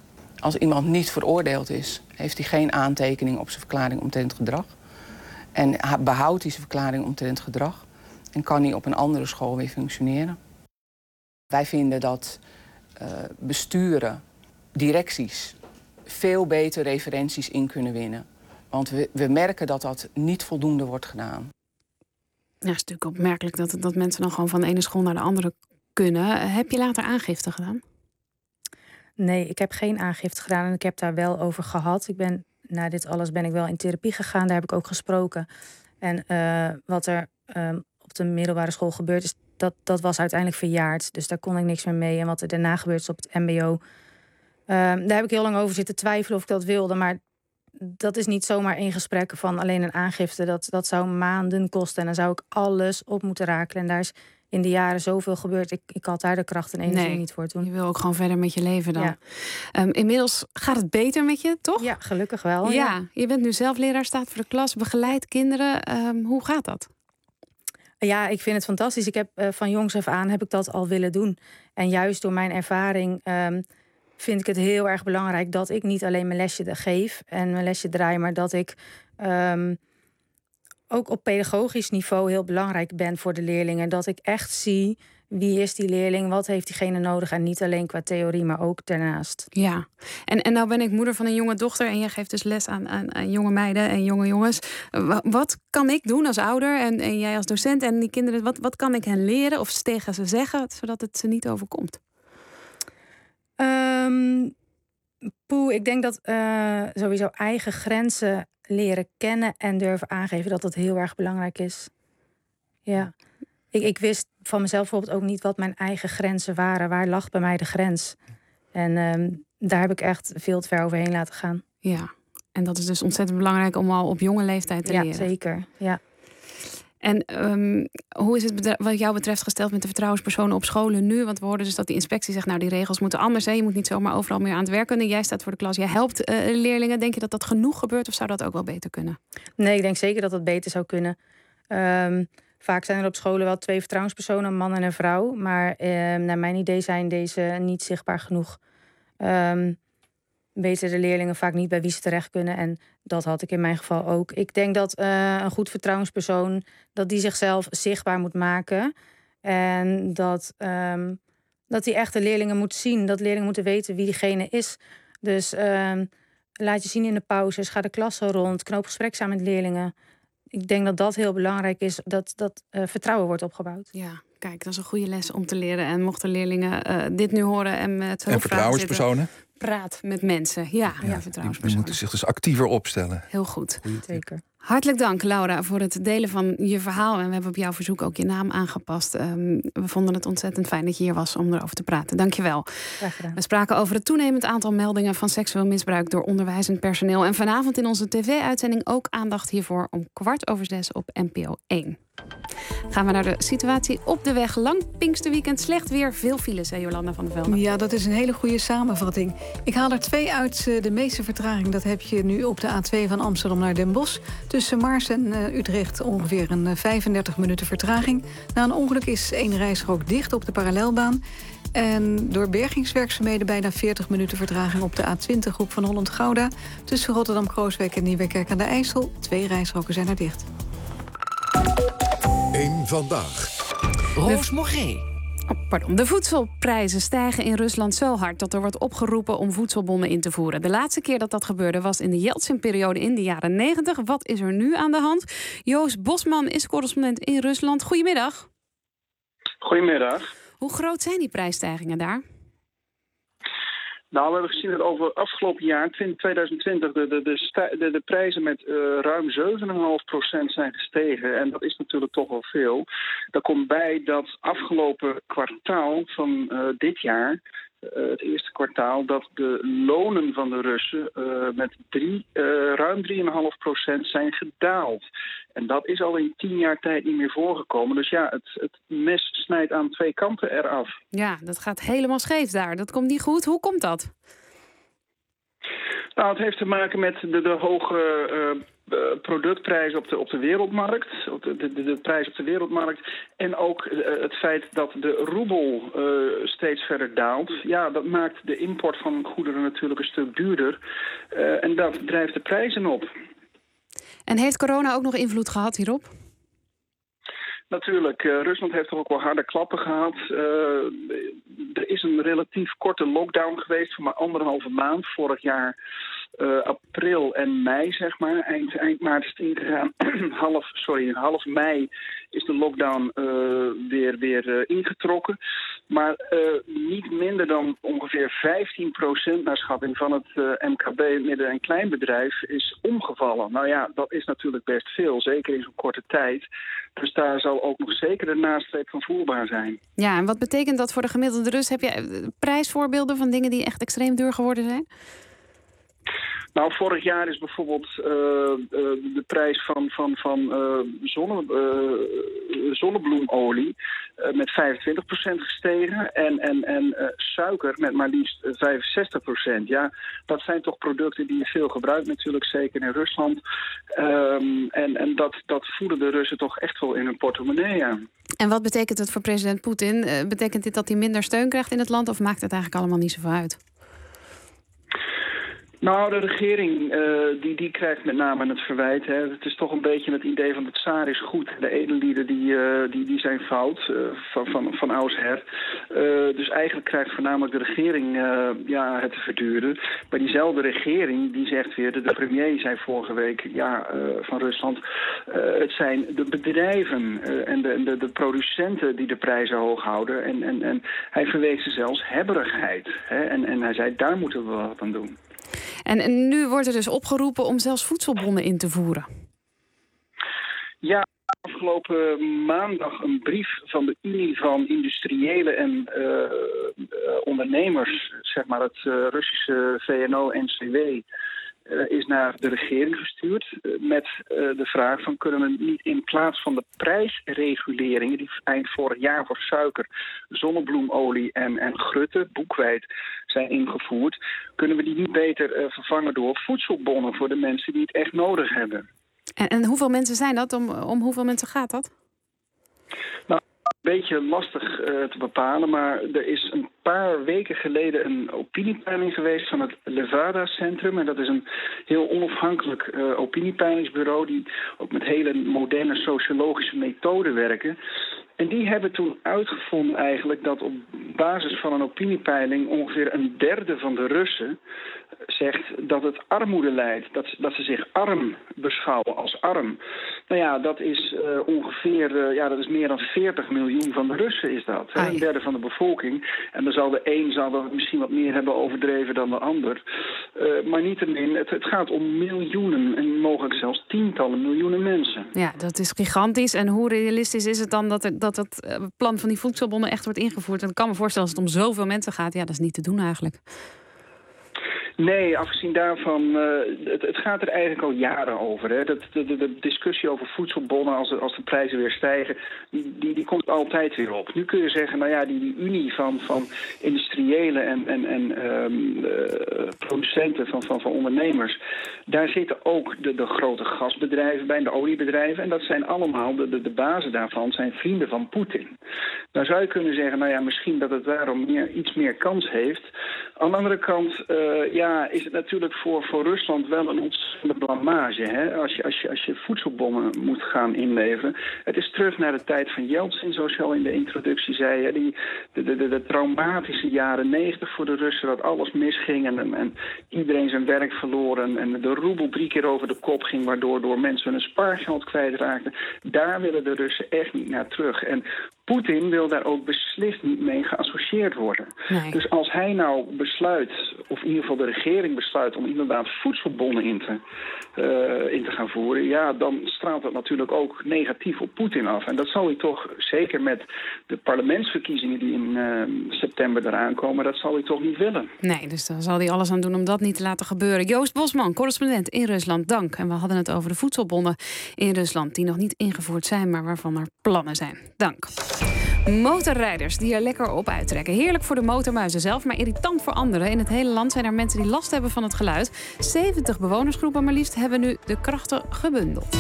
Speaker 16: Als iemand niet veroordeeld is, heeft hij geen aantekening op zijn verklaring omtrent gedrag. En behoudt hij zijn verklaring omtrent gedrag en kan hij op een andere school weer functioneren. Wij vinden dat uh, besturen, directies veel beter referenties in kunnen winnen. Want we, we merken dat dat niet voldoende wordt gedaan.
Speaker 2: Ja, het is natuurlijk opmerkelijk dat, dat mensen dan gewoon van de ene school naar de andere kunnen. Heb je later aangifte gedaan?
Speaker 17: Nee, ik heb geen aangifte gedaan en ik heb daar wel over gehad. Ik ben, na dit alles ben ik wel in therapie gegaan, daar heb ik ook gesproken. En uh, wat er uh, op de middelbare school gebeurd is, dat, dat was uiteindelijk verjaard. Dus daar kon ik niks meer mee. En wat er daarna gebeurd is op het mbo, uh, daar heb ik heel lang over zitten twijfelen of ik dat wilde. Maar dat is niet zomaar één gesprek van alleen een aangifte. Dat, dat zou maanden kosten en dan zou ik alles op moeten rakelen. En daar is in de jaren zoveel gebeurd. Ik, ik had daar de kracht en energie
Speaker 2: nee,
Speaker 17: niet voor toen.
Speaker 2: Je wil ook gewoon verder met je leven dan.
Speaker 17: Ja.
Speaker 2: Um, inmiddels gaat het beter met je, toch?
Speaker 17: Ja, gelukkig wel.
Speaker 2: Ja,
Speaker 17: ja.
Speaker 2: Je bent nu zelf leraar, staat voor de klas, begeleidt kinderen. Um, hoe gaat dat?
Speaker 17: Ja, ik vind het fantastisch. Ik heb uh, van jongs af aan heb ik dat al willen doen. En juist door mijn ervaring um, vind ik het heel erg belangrijk dat ik niet alleen mijn lesje geef en mijn lesje draai, maar dat ik um, ook op pedagogisch niveau heel belangrijk ben voor de leerlingen. Dat ik echt zie wie is die leerling, wat heeft diegene nodig en niet alleen qua theorie, maar ook daarnaast.
Speaker 2: Ja, en, en nou ben ik moeder van een jonge dochter en jij geeft dus les aan, aan, aan jonge meiden en jonge jongens. Wat kan ik doen als ouder en, en jij als docent en die kinderen, wat, wat kan ik hen leren of tegen ze zeggen, zodat het ze niet overkomt?
Speaker 17: Um, poeh, ik denk dat uh, sowieso eigen grenzen leren kennen en durven aangeven dat dat heel erg belangrijk is. Ja. Ik, ik wist van mezelf bijvoorbeeld ook niet wat mijn eigen grenzen waren. Waar lag bij mij de grens? En um, daar heb ik echt veel te ver overheen laten gaan.
Speaker 2: Ja, en dat is dus ontzettend belangrijk om al op jonge leeftijd te
Speaker 17: ja,
Speaker 2: leren.
Speaker 17: Ja, zeker. Ja.
Speaker 2: En um, hoe is het bedrijf, wat jou betreft gesteld met de vertrouwenspersonen op scholen nu? Want we hoorden dus dat die inspectie zegt, nou die regels moeten anders. Hè? Je moet niet zomaar overal meer aan het werk kunnen. Jij staat voor de klas, jij helpt uh, leerlingen. Denk je dat dat genoeg gebeurt of zou dat ook wel beter kunnen?
Speaker 17: Nee, ik denk zeker dat dat beter zou kunnen. Um, vaak zijn er op scholen wel twee vertrouwenspersonen, een man en een vrouw. Maar uh, naar mijn idee zijn deze niet zichtbaar genoeg. Um, weten de leerlingen vaak niet bij wie ze terecht kunnen. En dat had ik in mijn geval ook. Ik denk dat uh, een goed vertrouwenspersoon, dat die zichzelf zichtbaar moet maken. En dat, um, dat die echt de leerlingen moet zien. Dat leerlingen moeten weten wie diegene is. Dus um, laat je zien in de pauzes, ga de klas zo rond, knoop gesprek samen met leerlingen. Ik denk dat dat heel belangrijk is, dat, dat uh, vertrouwen wordt opgebouwd.
Speaker 2: Ja, kijk, dat is een goede les om te leren. En mochten leerlingen uh, dit nu horen en met
Speaker 14: en vertrouwenspersonen?
Speaker 2: Praat met mensen. Ja, ja, ja vertrouwenspersonen.
Speaker 14: Die moeten zich dus actiever opstellen.
Speaker 2: Heel goed.
Speaker 17: Zeker.
Speaker 2: Hartelijk dank, Laura, voor het delen van je verhaal. En we hebben op jouw verzoek ook je naam aangepast. Um, we vonden het ontzettend fijn dat je hier was om erover te praten. Dank je wel.
Speaker 17: Graag gedaan.
Speaker 2: We spraken over het toenemend aantal meldingen van seksueel misbruik door onderwijzend personeel. En vanavond in onze tv-uitzending ook aandacht hiervoor om kwart over zes op N P O één. Gaan we naar de situatie op de weg. Lang Pinksterweekend, slecht weer, veel files, hè, Jolanda van der Velde.
Speaker 6: Ja, dat is een hele goede samenvatting. Ik haal er twee uit. De meeste vertraging dat heb je nu op de A twee van Amsterdam naar Den Bosch. Tussen Mars en uh, Utrecht ongeveer een vijfendertig minuten vertraging. Na een ongeluk is één rijstrook dicht op de parallelbaan. En door bergingswerkzaamheden bijna veertig minuten vertraging op de A twintig hoek van Holland-Gouda. Tussen Rotterdam-Krooswijk en Nieuwekerk aan de IJssel. Twee rijstroken zijn er dicht.
Speaker 1: Eén vandaag.
Speaker 2: Roos Morgé. Oh, pardon. De voedselprijzen stijgen in Rusland zo hard dat er wordt opgeroepen om voedselbonnen in te voeren. De laatste keer dat dat gebeurde was in de Yeltsin-periode in de jaren negentig. Wat is er nu aan de hand? Joost Bosman is correspondent in Rusland. Goedemiddag.
Speaker 18: Goedemiddag.
Speaker 2: Hoe groot zijn die prijsstijgingen daar?
Speaker 18: Nou, we hebben gezien dat over het afgelopen jaar, twintig twintig, de, de, de, de, de prijzen met uh, ruim zeven komma vijf procent zijn gestegen. En dat is natuurlijk toch wel veel. Daar komt bij dat afgelopen kwartaal van uh, dit jaar, uh, het eerste kwartaal, dat de lonen van de Russen uh, met drie, uh, ruim drie komma vijf procent zijn gedaald. En dat is al in tien jaar tijd niet meer voorgekomen. Dus ja, het, het mes snijdt aan twee kanten eraf.
Speaker 2: Ja, dat gaat helemaal scheef daar. Dat komt niet goed. Hoe komt dat?
Speaker 18: Nou, het heeft te maken met de, de hoge uh, productprijs op de, op de wereldmarkt. Op de, de, de prijs op de wereldmarkt. En ook uh, het feit dat de roebel uh, steeds verder daalt. Ja, dat maakt de import van goederen natuurlijk een stuk duurder. Uh, en dat drijft de prijzen op.
Speaker 2: En heeft corona ook nog invloed gehad hierop?
Speaker 18: Natuurlijk, uh, Rusland heeft toch ook wel harde klappen gehad. Uh, er is een relatief korte lockdown geweest van maar anderhalve maand. Vorig jaar uh, april en mei, zeg maar. Eind, eind maart is het ingegaan. half, sorry, half mei is de lockdown uh, weer, weer uh, ingetrokken. Maar uh, niet minder dan ongeveer vijftien procent naar schatting van het uh, M K B, midden- en kleinbedrijf, is omgevallen. Nou ja, dat is natuurlijk best veel, zeker in zo'n korte tijd. Dus daar zal ook nog zeker de nasleep van voelbaar zijn.
Speaker 2: Ja, en wat betekent dat voor de gemiddelde Rus? Heb je prijsvoorbeelden van dingen die echt extreem duur geworden zijn?
Speaker 18: Nou, vorig jaar is bijvoorbeeld uh, uh, de prijs van, van, van uh, zonne, uh, zonnebloemolie uh, met vijfentwintig procent gestegen. En, en, en uh, suiker met maar liefst vijfenzestig procent. Ja, dat zijn toch producten die je veel gebruikt natuurlijk, zeker in Rusland. Um, en en dat, dat voelen de Russen toch echt wel in hun portemonnee aan.
Speaker 2: En wat betekent het voor president Poetin? Uh, betekent dit dat hij minder steun krijgt in het land, of maakt het eigenlijk allemaal niet zoveel uit?
Speaker 18: Nou, de regering uh, die, die krijgt met name het verwijt. Hè. Het is toch een beetje het idee van de tsaar is goed. De edellieden die, uh, die, die zijn fout, uh, van, van, van oudsher. Uh, dus eigenlijk krijgt voornamelijk de regering uh, ja, het te verduren. Maar diezelfde regering die zegt weer, de, de premier zei vorige week ja, uh, van Rusland, uh, het zijn de bedrijven uh, en de, de, de producenten die de prijzen hoog houden. En, en, en hij verwees ze zelfs hebberigheid. Hè. En, en hij zei, daar moeten we wat aan doen.
Speaker 2: En, en nu wordt er dus opgeroepen om zelfs voedselbonnen in te voeren.
Speaker 18: Ja, afgelopen maandag een brief van de Unie van Industriële en uh, uh, Ondernemers, zeg maar het uh, Russische V N O N C W, Uh, is naar de regering gestuurd uh, met uh, de vraag van kunnen we niet in plaats van de prijsreguleringen die eind vorig jaar voor suiker, zonnebloemolie en, en grutte, boekweit zijn ingevoerd, kunnen we die niet beter uh, vervangen door voedselbonnen voor de mensen die het echt nodig hebben.
Speaker 2: En, en hoeveel mensen zijn dat? Om, om hoeveel mensen gaat dat?
Speaker 18: Nou, een beetje lastig uh, te bepalen, maar er is een paar weken geleden een opiniepeiling geweest van het Levada-centrum. En dat is een heel onafhankelijk uh, opiniepeilingsbureau die ook met hele moderne sociologische methoden werken. En die hebben toen uitgevonden eigenlijk dat op basis van een opiniepeiling ongeveer een derde van de Russen zegt dat het armoede leidt. Dat, dat ze zich arm beschouwen als arm. Nou ja, dat is uh, ongeveer, uh, ja, dat is meer dan veertig miljoen van de Russen is dat. Hè? Een derde van de bevolking. En dan zal de een zal dat misschien wat meer hebben overdreven dan de ander. Uh, maar niettemin, het, het gaat om miljoenen en mogelijk zelfs tientallen miljoenen mensen.
Speaker 2: Ja, dat is gigantisch. En hoe realistisch is het dan dat er, dat het plan van die voedselbonnen echt wordt ingevoerd? En ik kan me voorstellen als het om zoveel mensen gaat, ja, dat is niet te doen eigenlijk.
Speaker 18: Nee, afgezien daarvan, uh, het, het gaat er eigenlijk al jaren over. Hè. Dat, de, de, de discussie over voedselbonnen, als de, als de prijzen weer stijgen, die, die, die komt altijd weer op. Nu kun je zeggen, nou ja, die, die unie van, van industriële en, en, en um, uh, producenten, van, van, van ondernemers, daar zitten ook de, de grote gasbedrijven bij, de oliebedrijven. En dat zijn allemaal, de, de, de bazen daarvan zijn vrienden van Poetin. Dan zou je kunnen zeggen, nou ja, misschien dat het daarom meer, iets meer kans heeft. Aan de andere kant, uh, ja, Ja, is het natuurlijk voor, voor Rusland wel een ontzettende blamage. Hè? Als, je, als, je, als je voedselbonnen moet gaan inleveren. Het is terug naar de tijd van Yeltsin, zoals je al in de introductie zei. Hè? Die, de, de, de, de traumatische jaren negentig voor de Russen, dat alles misging en, en iedereen zijn werk verloor. En, en de roebel drie keer over de kop ging, waardoor door mensen hun spaargeld kwijtraakten. Daar willen de Russen echt niet naar terug. En Poetin wil daar ook beslist niet mee geassocieerd worden. Nee. Dus als hij nou besluit, of in ieder geval de regering besluit om inderdaad voedselbonnen in te, uh, in te gaan voeren, ja, dan straalt dat natuurlijk ook negatief op Poetin af. En dat zal hij toch, zeker met de parlementsverkiezingen die in uh, september eraan komen, dat zal hij toch niet willen.
Speaker 2: Nee, dus daar zal hij alles aan doen om dat niet te laten gebeuren. Joost Bosman, correspondent in Rusland, dank. En we hadden het over de voedselbonnen in Rusland die nog niet ingevoerd zijn, maar waarvan er plannen zijn. Dank. Motorrijders die er lekker op uittrekken. Heerlijk voor de motormuizen zelf, maar irritant voor anderen. In het hele land zijn er mensen die last hebben van het geluid. zeventig bewonersgroepen maar liefst hebben nu de krachten gebundeld.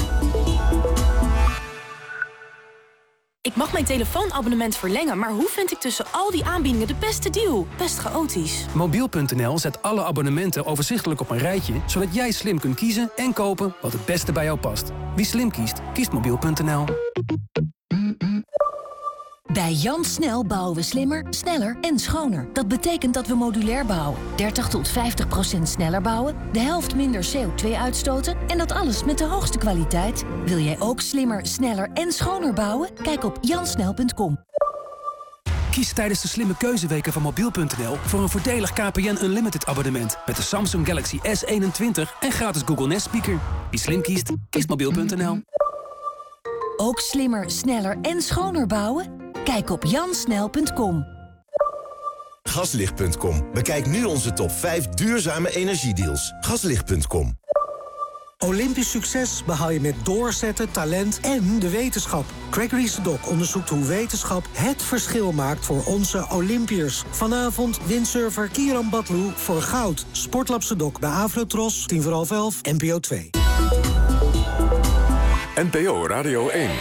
Speaker 19: Ik mag mijn telefoonabonnement verlengen, maar hoe vind ik tussen al die aanbiedingen de beste deal? Best chaotisch.
Speaker 20: Mobiel punt n l zet alle abonnementen overzichtelijk op een rijtje, zodat jij slim kunt kiezen en kopen wat het beste bij jou past. Wie slim kiest, kiest mobiel punt n l.
Speaker 10: Bij Jan Snel bouwen we slimmer, sneller en schoner. Dat betekent dat we modulair bouwen. dertig tot vijftig procent sneller bouwen, de helft minder C O twee uitstoten en dat alles met de hoogste kwaliteit. Wil jij ook slimmer, sneller en schoner bouwen? Kijk op jansnel punt com.
Speaker 20: Kies tijdens de slimme keuzeweken van mobiel punt n l voor een voordelig K P N Unlimited abonnement met de Samsung Galaxy S eenentwintig en gratis Google Nest Speaker. Wie slim kiest, kiest mobiel punt n l.
Speaker 10: Ook slimmer, sneller en schoner bouwen? Kijk op jansnel punt com.
Speaker 21: Gaslicht punt com. Bekijk nu onze top vijf duurzame energiedeals. Gaslicht punt com.
Speaker 22: Olympisch succes behaal je met doorzetten, talent en de wetenschap. Gregory Sedok onderzoekt hoe wetenschap het verschil maakt voor onze Olympiërs. Vanavond windsurfer Kieran Batlu voor goud. Sportlab Sedok bij Avrotros, tien voor half elf, N P O twee.
Speaker 1: N P O Radio één.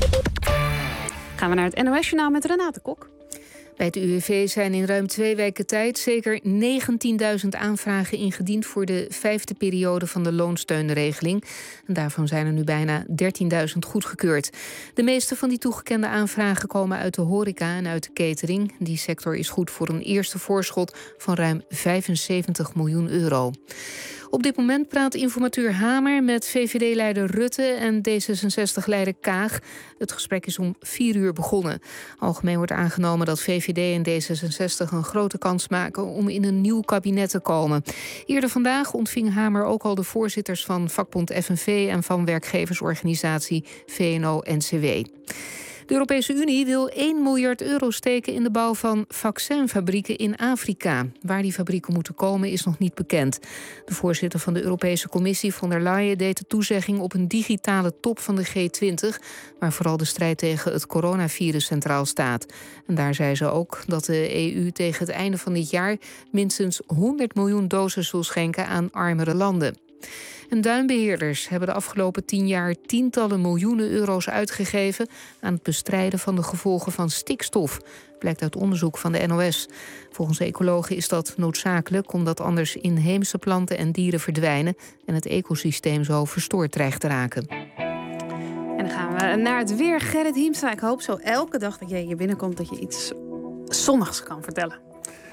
Speaker 2: Gaan we naar het N O S-journaal met Renate Kok.
Speaker 3: Bij het U W V zijn in ruim twee weken tijd zeker negentienduizend aanvragen ingediend voor de vijfde periode van de loonsteunregeling. En daarvan zijn er nu bijna dertienduizend goedgekeurd. De meeste van die toegekende aanvragen komen uit de horeca en uit de catering. Die sector is goed voor een eerste voorschot van ruim vijfenzeventig miljoen euro. Op dit moment praat informateur Hamer met V V D-leider Rutte en D zesenzestig-leider Kaag. Het gesprek is om vier uur begonnen. Algemeen wordt aangenomen dat V V D en D zesenzestig een grote kans maken om in een nieuw kabinet te komen. Eerder vandaag ontving Hamer ook al de voorzitters van vakbond F N V en van werkgeversorganisatie V N O N C W. De Europese Unie wil één miljard euro steken in de bouw van vaccinfabrieken in Afrika. Waar die fabrieken moeten komen is nog niet bekend. De voorzitter van de Europese Commissie, von der Leyen, deed de toezegging op een digitale top van de G twintig... waar vooral de strijd tegen het coronavirus centraal staat. En daar zei ze ook dat de E U tegen het einde van dit jaar minstens honderd miljoen doses wil schenken aan armere landen. En duinbeheerders hebben de afgelopen tien jaar tientallen miljoenen euro's uitgegeven aan het bestrijden van de gevolgen van stikstof, blijkt uit onderzoek van de N O S. Volgens ecologen is dat noodzakelijk omdat anders inheemse planten en dieren verdwijnen en het ecosysteem zo verstoord dreigt te raken.
Speaker 2: En dan gaan we naar het weer. Gerrit Hiemstra, ik hoop zo elke dag dat jij hier binnenkomt dat je iets zonnigs kan vertellen.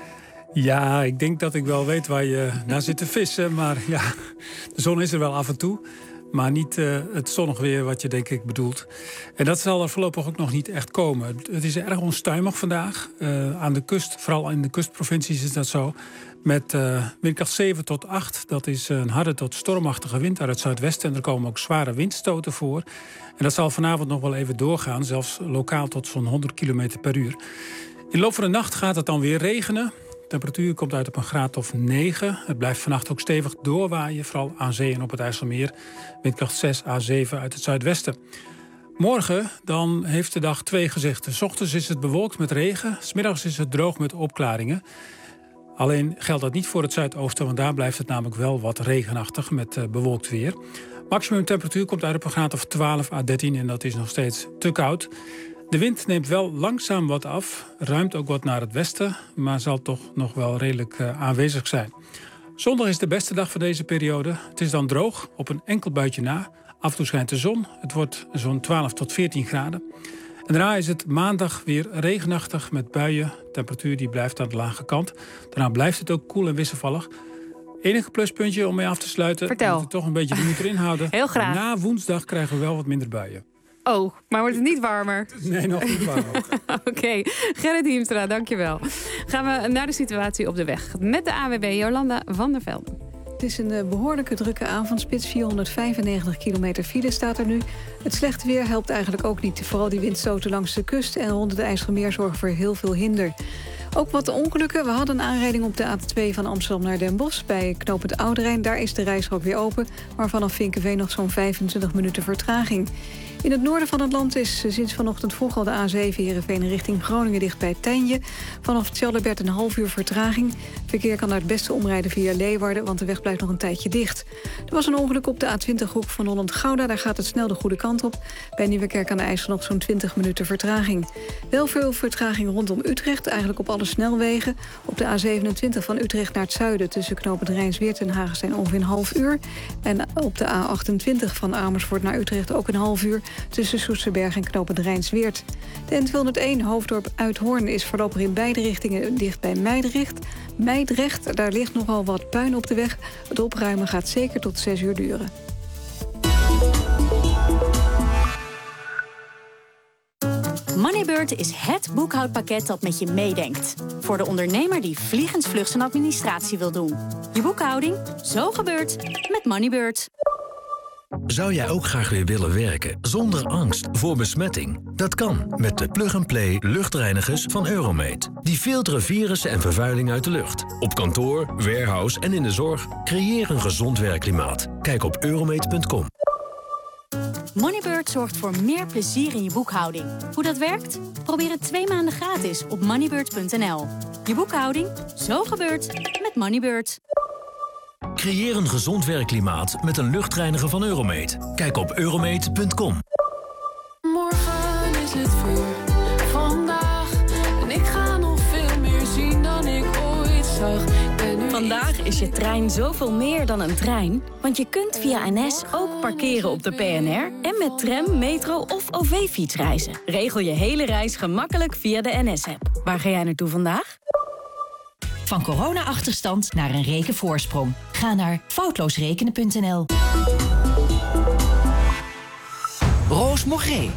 Speaker 23: Ja, ik denk dat ik wel weet waar je naar zit te vissen. Maar ja, de zon is er wel af en toe. Maar niet uh, het zonnig weer wat je denk ik bedoelt. En dat zal er voorlopig ook nog niet echt komen. Het is erg onstuimig vandaag. Uh, aan de kust, vooral in de kustprovincies is dat zo. Met uh, windkracht zeven tot acht. Dat is een harde tot stormachtige wind uit het zuidwesten. En er komen ook zware windstoten voor. En dat zal vanavond nog wel even doorgaan. Zelfs lokaal tot zo'n honderd kilometer per uur. In de loop van de nacht gaat het dan weer regenen. De temperatuur komt uit op een graad of negen. Het blijft vannacht ook stevig doorwaaien, vooral aan zee en op het IJsselmeer. Windkracht zes à zeven uit het zuidwesten. Morgen dan heeft de dag twee gezichten. 's Ochtends is het bewolkt met regen, 's middags is het droog met opklaringen. Alleen geldt dat niet voor het zuidoosten, want daar blijft het namelijk wel wat regenachtig met uh, bewolkt weer. Maximum temperatuur komt uit op een graad of twaalf à dertien en dat is nog steeds te koud. De wind neemt wel langzaam wat af, ruimt ook wat naar het westen, maar zal toch nog wel redelijk uh, aanwezig zijn. Zondag is de beste dag van deze periode. Het is dan droog, op een enkel buitje na. Af en toe schijnt de zon. Het wordt zo'n twaalf tot veertien graden. En daarna is het maandag weer regenachtig met buien. De temperatuur die blijft aan de lage kant. Daarna blijft het ook koel en wisselvallig. Enige pluspuntje om mee af te sluiten.
Speaker 2: Vertel.
Speaker 23: We moeten toch een beetje de moed erin houden.
Speaker 2: Heel graag.
Speaker 23: Na woensdag krijgen we wel wat minder buien.
Speaker 2: Oh, maar wordt het niet warmer?
Speaker 23: Nee, nog niet warmer.
Speaker 2: Oké, okay. Gerrit Hiemstra, dankjewel. Gaan we naar de situatie op de weg. Met de A W B Jolanda van der Velde.
Speaker 6: Het is een behoorlijke drukke avondspits. vierhonderdvijfennegentig kilometer file staat er nu. Het slechte weer helpt eigenlijk ook niet. Vooral die windstoten langs de kust en rond het IJsselmeer zorgen voor heel veel hinder. Ook wat ongelukken. We hadden een aanrijding op de A twee van Amsterdam naar Den Bosch bij knooppunt Oude Rijn. Daar is de reis ook weer open, maar vanaf Vinkenveen nog zo'n vijfentwintig minuten vertraging. In het noorden van het land is sinds vanochtend vroeg al de A zeven Heerenveen richting Groningen dicht bij Tijnje. Vanaf Tjallebert een half uur vertraging. Verkeer kan naar het beste omrijden via Leeuwarden, want de weg blijft nog een tijdje dicht. Er was een ongeluk op de A twintig hoek van Holland-Gouda. Daar gaat het snel de goede kant op. Bij Nieuwekerk aan de IJssel nog zo'n twintig minuten vertraging. Wel veel vertraging rondom Utrecht, eigenlijk op alle snelwegen. Op de A zevenentwintig van Utrecht naar het zuiden tussen knooppunt Rijnsweert en Hagestein ongeveer een half uur. En op de A achtentwintig van Amersfoort naar Utrecht ook een half uur tussen Soesterberg en knooppunt Rijnsweert. De N tweehonderdéén Hoofddorp Uithoorn is voorlopig in beide richtingen dicht bij Meidrecht. Meidrecht, daar ligt nogal wat puin op de weg. Het opruimen gaat zeker tot zes uur duren.
Speaker 4: Moneybird is het boekhoudpakket dat met je meedenkt. Voor de ondernemer die vliegensvlug zijn administratie wil doen. Je boekhouding, zo gebeurt met Moneybird.
Speaker 5: Zou jij ook graag weer willen werken zonder angst voor besmetting? Dat kan met de plug-and-play luchtreinigers van Euromate. Die filteren virussen en vervuiling uit de lucht. Op kantoor, warehouse en in de zorg. Creëer een gezond werkklimaat. Kijk op euromate punt com.
Speaker 4: Moneybird zorgt voor meer plezier in je boekhouding. Hoe dat werkt? Probeer het twee maanden gratis op moneybird punt n l. Je boekhouding, zo gebeurt met Moneybird.
Speaker 5: Creëer een gezond werkklimaat met een luchtreiniger van Euromate. Kijk op euromate punt com.
Speaker 7: Morgen is het weer vandaag. En ik ga nog veel meer zien dan ik ooit zag.
Speaker 4: Vandaag is je trein zoveel meer dan een trein. Want je kunt via N S ook parkeren op de P N R... en met tram, metro of O V-fiets reizen. Regel je hele reis gemakkelijk via de N S-app. Waar ga jij naartoe vandaag?
Speaker 10: Van corona-achterstand naar een rekenvoorsprong. Ga naar foutloosrekenen punt n l.
Speaker 1: Roos Mogré.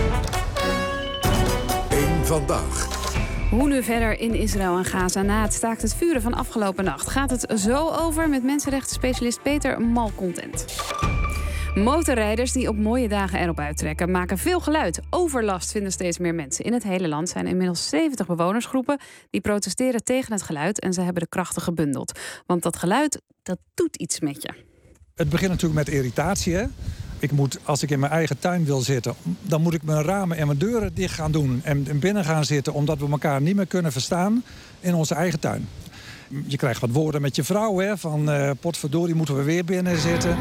Speaker 1: Eén vandaag.
Speaker 2: Hoe nu verder in Israël en Gaza na het staakt het vuren van afgelopen nacht? Gaat het zo over met mensenrechtenspecialist Peter Malcontent. Motorrijders die op mooie dagen erop uittrekken maken veel geluid. Overlast vinden steeds meer mensen. In het hele land zijn inmiddels zeventig bewonersgroepen die protesteren tegen het geluid en ze hebben de krachten gebundeld. Want dat geluid, dat doet iets met je.
Speaker 24: Het begint natuurlijk met irritatie, hè? Ik moet, als ik in mijn eigen tuin wil zitten, dan moet ik mijn ramen en mijn deuren dicht gaan doen en binnen gaan zitten, omdat we elkaar niet meer kunnen verstaan in onze eigen tuin. Je krijgt wat woorden met je vrouw, hè, van uh, potverdorie, moeten we weer binnen zitten.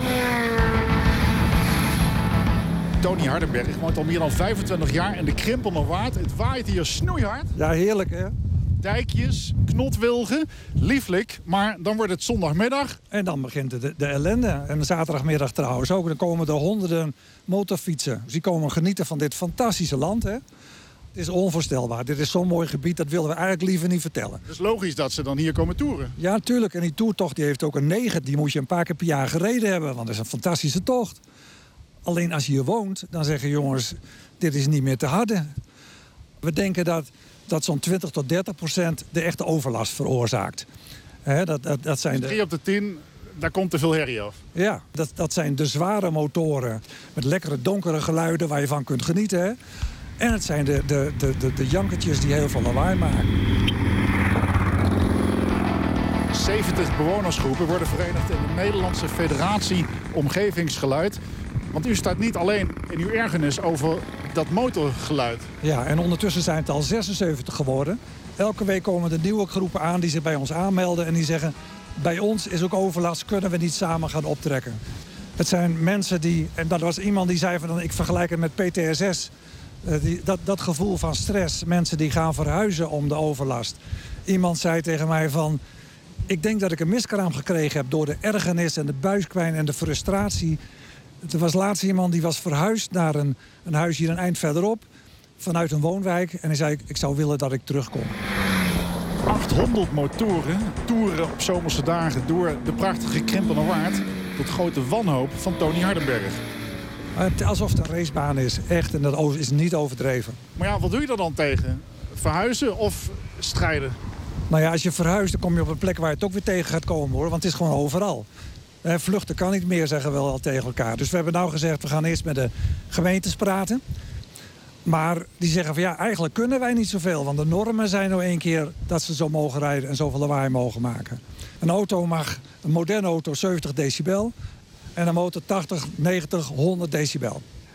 Speaker 25: Tony Hardenberg woont al meer dan vijfentwintig jaar in de Krimpenerwaard. Het waait hier snoeihard.
Speaker 24: Ja, heerlijk, hè?
Speaker 25: Dijkjes, knotwilgen, lieflijk. Maar dan wordt het zondagmiddag.
Speaker 24: En dan begint de, de ellende. En zaterdagmiddag trouwens ook. Dan komen er honderden motorfietsen. Dus die komen genieten van dit fantastische land, hè? Het is onvoorstelbaar. Dit is zo'n mooi gebied, dat willen we eigenlijk liever niet vertellen.
Speaker 25: Het is logisch dat ze dan hier komen toeren.
Speaker 24: Ja, natuurlijk. En die toertocht die heeft ook een negen. Die moet je een paar keer per jaar gereden hebben. Want dat is een fantastische tocht. Alleen als je hier woont, dan zeggen jongens, dit is niet meer te harden. We denken dat, dat zo'n twintig tot dertig procent de echte overlast veroorzaakt. He, dat, dat, dat zijn
Speaker 25: dus drie de... op de tien, daar komt te veel herrie af.
Speaker 24: Ja, dat, dat zijn de zware motoren met lekkere donkere geluiden waar je van kunt genieten. Hè? En het zijn de, de, de, de, de jankertjes die heel veel lawaai maken.
Speaker 25: zeventig bewonersgroepen worden verenigd in de Nederlandse Federatie Omgevingsgeluid. Want u staat niet alleen in uw ergernis over dat motorgeluid.
Speaker 24: Ja, en ondertussen zijn het al zesenzeventig geworden. Elke week komen er nieuwe groepen aan die zich bij ons aanmelden en die zeggen, bij ons is ook overlast, kunnen we niet samen gaan optrekken. Het zijn mensen die, en dat was iemand die zei van, ik vergelijk het met P T S S. Uh, die, dat, dat gevoel van stress, mensen die gaan verhuizen om de overlast. Iemand zei tegen mij van, ik denk dat ik een miskraam gekregen heb door de ergernis en de buikpijn en de frustratie. Er was laatst iemand die was verhuisd naar een, een huis hier een eind verderop, vanuit een woonwijk. En hij zei, ik zou willen dat ik terugkom.
Speaker 25: achthonderd motoren toeren op zomerse dagen door de prachtige Krimpenerwaard, tot grote wanhoop van Tony Hardenberg.
Speaker 24: Alsof het een racebaan is, echt. En dat is niet overdreven.
Speaker 25: Maar ja, wat doe je er dan tegen? Verhuizen of strijden?
Speaker 24: Nou ja, als je verhuist, dan kom je op een plek waar je het ook weer tegen gaat komen, hoor. Want het is gewoon overal. Eh, vluchten kan niet meer, zeggen we wel al tegen elkaar. Dus we hebben nou gezegd, we gaan eerst met de gemeentes praten. Maar die zeggen van ja, eigenlijk kunnen wij niet zoveel. Want de normen zijn nou één keer dat ze zo mogen rijden en zoveel lawaai mogen maken. Een auto mag, een moderne auto, zeventig decibel. En een motor tachtig, negentig, honderd decibel.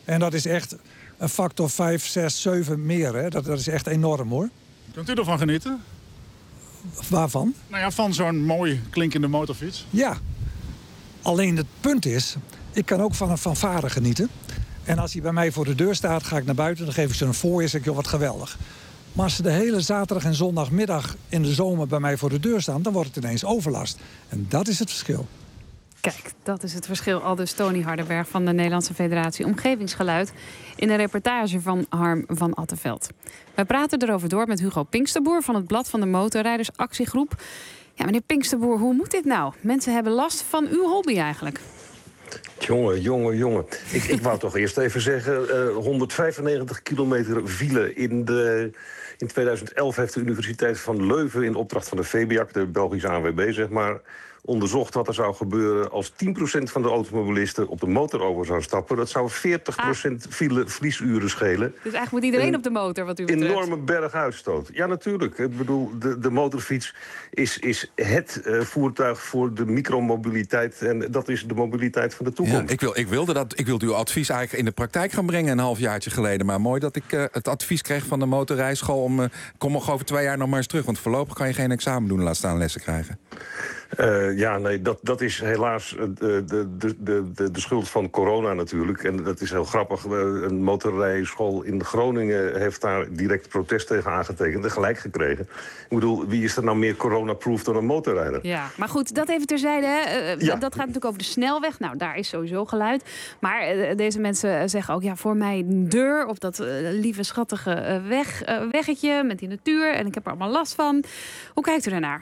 Speaker 24: En dat is echt een factor vijf, zes, zeven meer. Hè? Dat, dat is echt enorm, hoor.
Speaker 25: Kunt u ervan genieten?
Speaker 24: Waarvan?
Speaker 25: Nou ja, van zo'n mooi klinkende motorfiets.
Speaker 24: Ja. Alleen het punt is, ik kan ook van een fanfare genieten. En als hij bij mij voor de deur staat, ga ik naar buiten. Dan geef ik ze een fooi en zeg ik, joh, wat geweldig. Maar als ze de hele zaterdag en zondagmiddag in de zomer bij mij voor de deur staan, dan wordt het ineens overlast. En dat is het verschil.
Speaker 2: Kijk, dat is het verschil. Aldus Tony Hardenberg van de Nederlandse Federatie Omgevingsgeluid in een reportage van Harm van Attenveld. We praten erover door met Hugo Pinksterboer van het Blad van de Motorrijders Actiegroep. Ja, meneer Pinksterboer, hoe moet dit nou? Mensen hebben last van uw hobby eigenlijk.
Speaker 8: Jongen, jongen, jongen. Ik, ik wou toch eerst even zeggen, uh, honderdvijfennegentig kilometer file in de... In tweeduizend elf heeft de Universiteit van Leuven in opdracht van de V B A C, de Belgische A N W B, zeg maar, onderzocht wat er zou gebeuren als tien procent van de automobilisten op de motor over zou stappen. Dat zou veertig procent file verliesuren schelen.
Speaker 2: Dus eigenlijk moet iedereen een op de motor, wat u betreft.
Speaker 8: Enorme berg uitstoot. Ja, natuurlijk. Ik bedoel, de, de motorfiets is, is het uh, voertuig voor de micromobiliteit. En dat is de mobiliteit van de toekomst.
Speaker 14: Ja, ik, wil, ik, wilde dat, ik wilde uw advies eigenlijk in de praktijk gaan brengen een halfjaartje geleden. Maar mooi dat ik uh, het advies kreeg van de motorrijschool om... Uh, kom nog over twee jaar nog maar eens terug. Want voorlopig kan je geen examen doen en laat staan lessen krijgen.
Speaker 8: Uh, ja, nee, dat, dat is helaas uh, de, de, de, de, de schuld van corona natuurlijk. En dat is heel grappig. Uh, een motorrijschool in Groningen heeft daar direct protest tegen aangetekend en gelijk gekregen. Ik bedoel, wie is er nou meer corona-proof dan een motorrijder?
Speaker 2: Ja, maar goed, dat even terzijde. Hè. Uh, ja. Dat gaat natuurlijk over de snelweg. Nou, daar is sowieso geluid. Maar uh, deze mensen zeggen ook, ja, voor mij een deur op dat uh, lieve, schattige uh, weg, uh, weggetje met die natuur. En ik heb er allemaal last van. Hoe kijkt u daarnaar?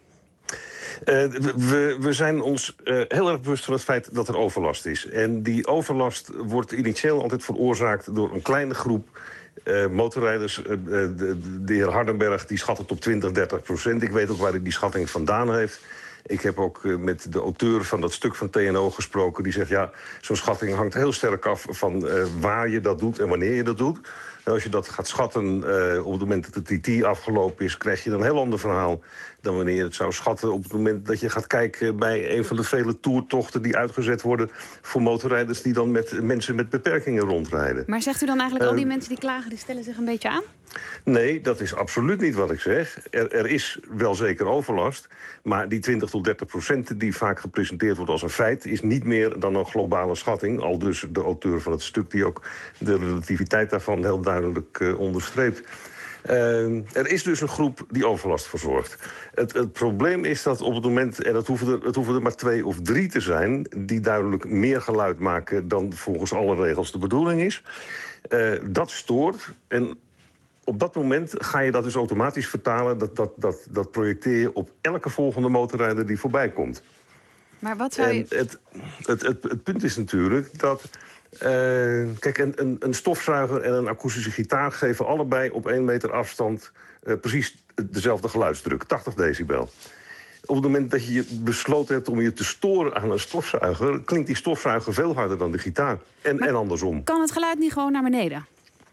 Speaker 8: Uh, we, we zijn ons uh, heel erg bewust van het feit dat er overlast is. En die overlast wordt initieel altijd veroorzaakt door een kleine groep uh, motorrijders. Uh, de, de heer Hardenberg die schat het op twintig, dertig procent. Ik weet ook waar hij die schatting vandaan heeft. Ik heb ook uh, met de auteur van dat stuk van T N O gesproken. Die zegt, ja, zo'n schatting hangt heel sterk af van uh, waar je dat doet en wanneer je dat doet. En als je dat gaat schatten uh, op het moment dat de T T afgelopen is, krijg je dan een heel ander verhaal dan wanneer je het zou schatten op het moment dat je gaat kijken bij een van de vele toertochten die uitgezet worden voor motorrijders die dan met mensen met beperkingen rondrijden.
Speaker 2: Maar zegt u dan eigenlijk, uh, al die mensen die klagen, die stellen zich een beetje aan?
Speaker 8: Nee, dat is absoluut niet wat ik zeg. Er, er is wel zeker overlast, maar die twintig tot dertig procent die vaak gepresenteerd wordt als een feit is niet meer dan een globale schatting. Al dus de auteur van het stuk die ook de relativiteit daarvan heel duidelijk uh, onderstreept. Uh, er is dus een groep die overlast verzorgt. Het, het probleem is dat op het moment, en het hoeven, er, het hoeven er maar twee of drie te zijn, die duidelijk meer geluid maken dan volgens alle regels de bedoeling is. Uh, dat stoort. En op dat moment ga je dat dus automatisch vertalen. Dat, dat, dat, dat projecteer je op elke volgende motorrijder die voorbij komt.
Speaker 2: Maar wat zou je...
Speaker 8: En het, het, het, het punt is natuurlijk dat... Uh, kijk, een, een, een stofzuiger en een akoestische gitaar geven allebei op één meter afstand uh, precies dezelfde geluidsdruk, tachtig decibel. Op het moment dat je besloten hebt om je te storen aan een stofzuiger, klinkt die stofzuiger veel harder dan de gitaar. En, en andersom.
Speaker 2: Kan het geluid niet gewoon naar beneden?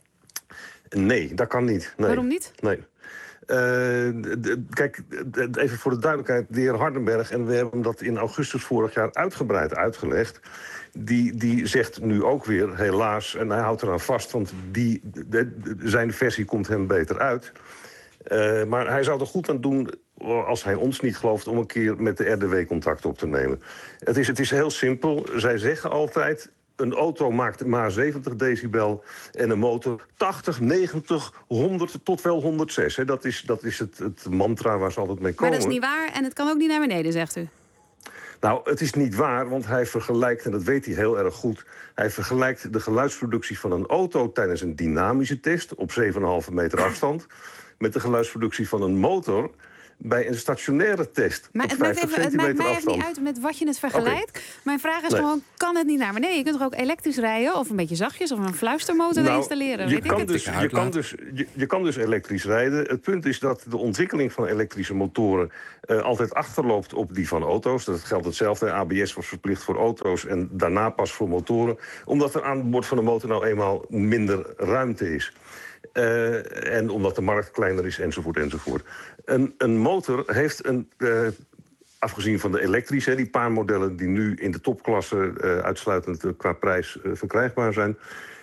Speaker 8: Nee, dat kan niet. Nee.
Speaker 2: Waarom niet?
Speaker 8: Nee. Uh, de, de, kijk, de, even voor de duidelijkheid, de heer Hardenberg, en we hebben dat in augustus vorig jaar uitgebreid uitgelegd, die, die zegt nu ook weer, helaas, en hij houdt eraan vast, want die, de, de, zijn versie komt hem beter uit. Uh, maar hij zou er goed aan doen, als hij ons niet gelooft, om een keer met de R D W contact op te nemen. Het is, het is heel simpel. Zij zeggen altijd, een auto maakt maar zeventig decibel en een motor tachtig, negentig, honderd tot wel honderdzes. Hè. Dat is, dat is het, het mantra waar ze altijd mee komen.
Speaker 2: Maar dat is niet waar en het kan ook niet naar beneden, zegt u.
Speaker 8: Nou, het is niet waar, want hij vergelijkt, en dat weet hij heel erg goed, hij vergelijkt de geluidsproductie van een auto tijdens een dynamische test op zeven komma vijf meter afstand met de geluidsproductie van een motor bij een stationaire test.
Speaker 2: Maar het maakt, even, het maakt mij even niet uit met wat je het vergelijkt. Okay. Mijn vraag is nee. gewoon, kan het niet naar beneden? Je kunt toch ook elektrisch rijden of een beetje zachtjes of een fluistermotor nou, installeren?
Speaker 8: Je,
Speaker 2: weet
Speaker 8: kan
Speaker 2: ik
Speaker 8: dus, je, kan dus, je, je kan dus elektrisch rijden. Het punt is dat de ontwikkeling van elektrische motoren uh, altijd achterloopt op die van auto's. Dat geldt hetzelfde. A B S was verplicht voor auto's en daarna pas voor motoren. Omdat er aan boord van de motor nou eenmaal minder ruimte is. Uh, en omdat de markt kleiner is, enzovoort, enzovoort. Een, een motor heeft, een, uh, afgezien van de elektrische, die paar modellen die nu in de topklasse uh, uitsluitend uh, qua prijs uh, verkrijgbaar zijn,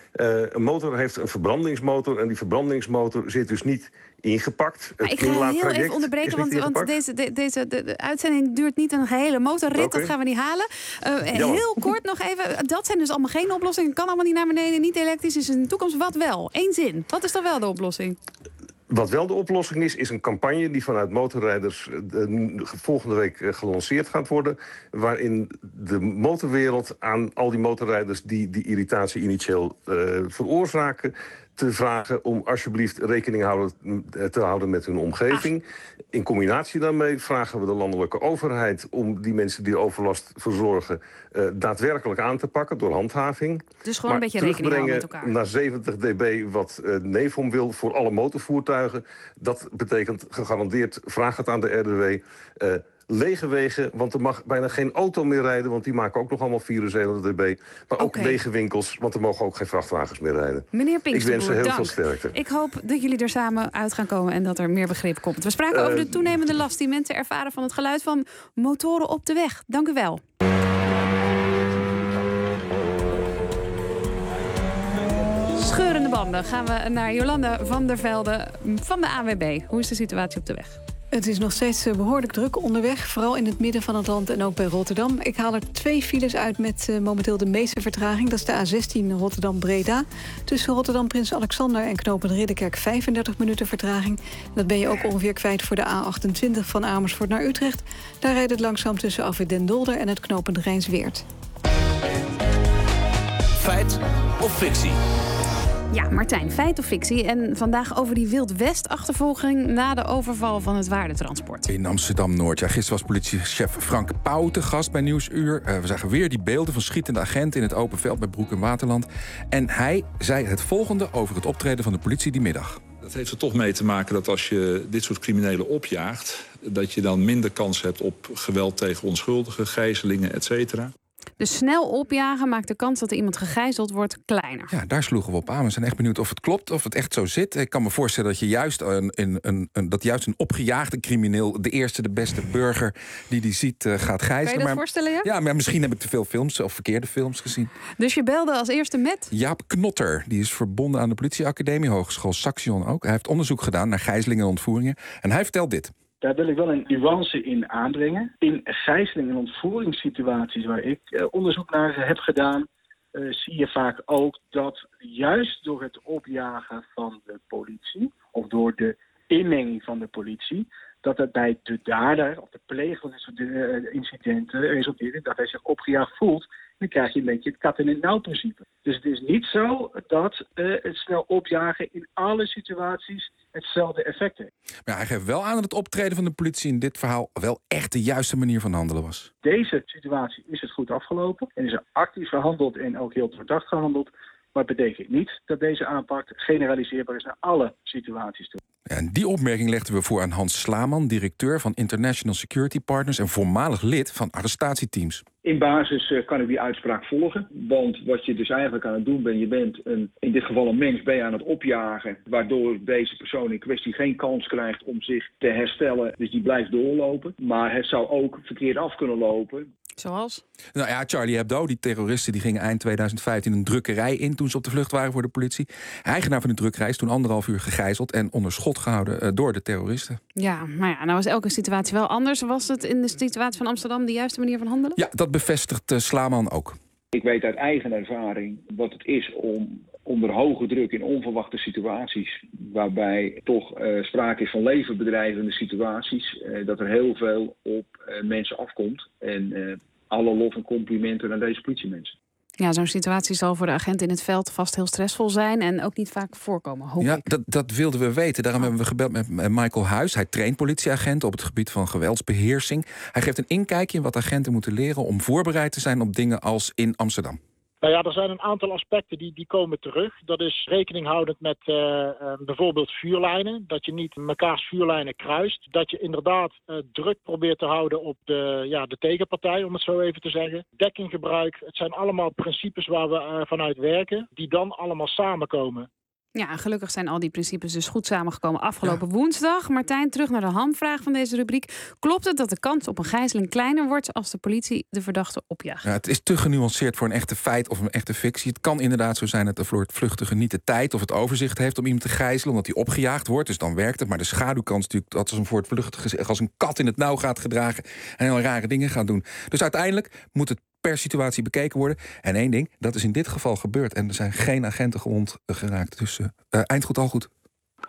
Speaker 8: Uh, een motor heeft een verbrandingsmotor en die verbrandingsmotor zit dus niet ingepakt.
Speaker 2: Het ik ga heel even onderbreken, want, want deze, de, deze de, de uitzending duurt niet een hele motorrit. Okay. Dat gaan we niet halen. Uh, heel kort nog even. Dat zijn dus allemaal geen oplossingen. Kan allemaal niet naar beneden, niet elektrisch. Is in de toekomst wat wel? Eén zin. Wat is dan wel de oplossing?
Speaker 8: Wat wel de oplossing is, is een campagne die vanuit motorrijders uh, volgende week uh, gelanceerd gaat worden. Waarin de motorwereld aan al die motorrijders die die irritatie initieel uh, veroorzaken, te vragen om alsjeblieft rekening houden, te houden met hun omgeving. In combinatie daarmee vragen we de landelijke overheid om die mensen die overlast verzorgen uh, daadwerkelijk aan te pakken door handhaving.
Speaker 2: Dus gewoon maar een beetje rekening houden met elkaar.
Speaker 8: Naar zeventig decibel wat uh, Nevom wil voor alle motorvoertuigen. Dat betekent gegarandeerd, vraag het aan de R D W... Uh, lege wegen, want er mag bijna geen auto meer rijden, want die maken ook nog allemaal vierenzeventig decibel. Maar ook okay. lege winkels, want er mogen ook geen vrachtwagens meer rijden.
Speaker 2: Meneer Pinksterboer,
Speaker 8: ik wens ze heel
Speaker 2: dank.
Speaker 8: veel sterkte.
Speaker 2: Ik hoop dat jullie er samen uit gaan komen en dat er meer begrip komt. We spraken uh, over de toenemende last die mensen ervaren van het geluid van motoren op de weg. Dank u wel. Scheurende banden. Gaan we naar Jolanda van der Velde van de A N W B. Hoe is de situatie op de weg?
Speaker 6: Het is nog steeds behoorlijk druk onderweg, vooral in het midden van het land en ook bij Rotterdam. Ik haal er twee files uit met uh, momenteel de meeste vertraging. Dat is de A zestien Rotterdam-Breda. Tussen Rotterdam-Prins Alexander en knooppunt Ridderkerk vijfendertig minuten vertraging. Dat ben je ook ongeveer kwijt voor de A achtentwintig van Amersfoort naar Utrecht. Daar rijdt het langzaam tussen Afrit Den Dolder en het knooppunt Rijnsweert.
Speaker 1: Feit of fictie?
Speaker 2: Ja, Martijn, feit of fictie? En vandaag over die Wild West-achtervolging na de overval van het waardetransport.
Speaker 14: In Amsterdam-Noord. Ja, gisteren was politiechef Frank Pauw te gast bij Nieuwsuur. Uh, we zagen weer die beelden van schietende agenten in het open veld bij Broek en Waterland. En hij zei het volgende over het optreden van de politie die middag.
Speaker 9: Dat heeft er toch mee te maken dat als je dit soort criminelen opjaagt, dat je dan minder kans hebt op geweld tegen onschuldigen, gijzelingen, et cetera.
Speaker 2: Dus snel opjagen maakt de kans dat er iemand gegijzeld wordt kleiner.
Speaker 14: Ja, daar sloegen we op aan. We zijn echt benieuwd of het klopt, of het echt zo zit. Ik kan me voorstellen dat je juist een, een, een, een, dat juist een opgejaagde crimineel, de eerste, de beste burger die die ziet, uh, gaat gijzelen.
Speaker 2: Kan je dat maar, voorstellen, ja?
Speaker 14: Ja, maar misschien heb ik te veel films of verkeerde films gezien.
Speaker 2: Dus je belde als eerste met?
Speaker 14: Jaap Knotter, die is verbonden aan de politieacademie, Hogeschool Saxion ook. Hij heeft onderzoek gedaan naar gijzelingen en ontvoeringen. En hij vertelt dit.
Speaker 11: Daar wil ik wel een nuance in aanbrengen. In gijzeling- en ontvoeringssituaties waar ik uh, onderzoek naar heb gedaan, uh, zie je vaak ook dat juist door het opjagen van de politie of door de inmenging van de politie, dat het bij de dader of de pleger van dit soort uh, incidenten resulteert in dat hij zich opgejaagd voelt. Dan krijg je een beetje het kat-en-het-nauw-principe. Dus het is niet zo dat uh, het snel opjagen in alle situaties hetzelfde effect heeft.
Speaker 14: Maar hij geeft wel aan dat het optreden van de politie in dit verhaal wel echt de juiste manier van handelen was.
Speaker 11: Deze situatie is het goed afgelopen en is er actief gehandeld en ook heel doordacht gehandeld. Maar het betekent niet dat deze aanpak generaliseerbaar is naar alle situaties toe.
Speaker 14: Ja, en die opmerking legden we voor aan Hans Slaman, directeur van International Security Partners en voormalig lid van arrestatieteams.
Speaker 12: In basis uh, kan ik die uitspraak volgen. Want wat je dus eigenlijk aan het doen bent, je bent een, in dit geval een mens, ben je aan het opjagen, waardoor deze persoon in kwestie geen kans krijgt om zich te herstellen. Dus die blijft doorlopen. Maar het zou ook verkeerd af kunnen lopen.
Speaker 2: Zoals?
Speaker 14: Nou ja, Charlie Hebdo, die terroristen, die gingen eind tweeduizend vijftien een drukkerij in toen ze op de vlucht waren voor de politie. De eigenaar van de drukkerij is toen anderhalf uur gegijzeld en onder schot gehouden uh, door de terroristen.
Speaker 2: Ja, maar ja, nou is elke situatie wel anders. Was het in de situatie van Amsterdam de juiste manier van handelen?
Speaker 14: Ja, dat bevestigt uh, Slaman ook.
Speaker 12: Ik weet uit eigen ervaring wat het is om onder hoge druk in onverwachte situaties, waarbij toch uh, sprake is van levensbedreigende situaties, uh, dat er heel veel op uh, mensen afkomt. En uh, alle lof en complimenten aan deze politiemensen.
Speaker 2: Ja, zo'n situatie zal voor de agent in het veld vast heel stressvol zijn en ook niet vaak voorkomen, hoop
Speaker 14: ja,
Speaker 2: ik.
Speaker 14: Dat, dat wilden we weten. Daarom hebben we gebeld met Michael Huis. Hij traint politieagenten op het gebied van geweldsbeheersing. Hij geeft een inkijkje in wat agenten moeten leren om voorbereid te zijn op dingen als in Amsterdam.
Speaker 13: Nou ja, er zijn een aantal aspecten die, die komen terug. Dat is rekening houdend met uh, uh, bijvoorbeeld vuurlijnen. Dat je niet mekaars vuurlijnen kruist. Dat je inderdaad uh, druk probeert te houden op de, ja, de tegenpartij, om het zo even te zeggen. Dekkinggebruik. Het zijn allemaal principes waar we uh, vanuit werken, die dan allemaal samenkomen.
Speaker 2: Ja, gelukkig zijn al die principes dus goed samengekomen afgelopen ja. woensdag. Martijn, terug naar de hamvraag van deze rubriek. Klopt het dat de kans op een gijzeling kleiner wordt als de politie de verdachte opjaagt?
Speaker 14: Ja, het is te genuanceerd voor een echte feit of een echte fictie. Het kan inderdaad zo zijn dat de vluchtige niet de tijd of het overzicht heeft om iemand te gijzelen, omdat hij opgejaagd wordt. Dus dan werkt het. Maar de schaduwkans natuurlijk dat als een voortvluchtige als een kat in het nauw gaat gedragen en heel rare dingen gaat doen. Dus uiteindelijk moet het per situatie bekeken worden. En één ding, dat is in dit geval gebeurd. En er zijn geen agenten gewond geraakt. Dus uh, uh, eind goed, al goed.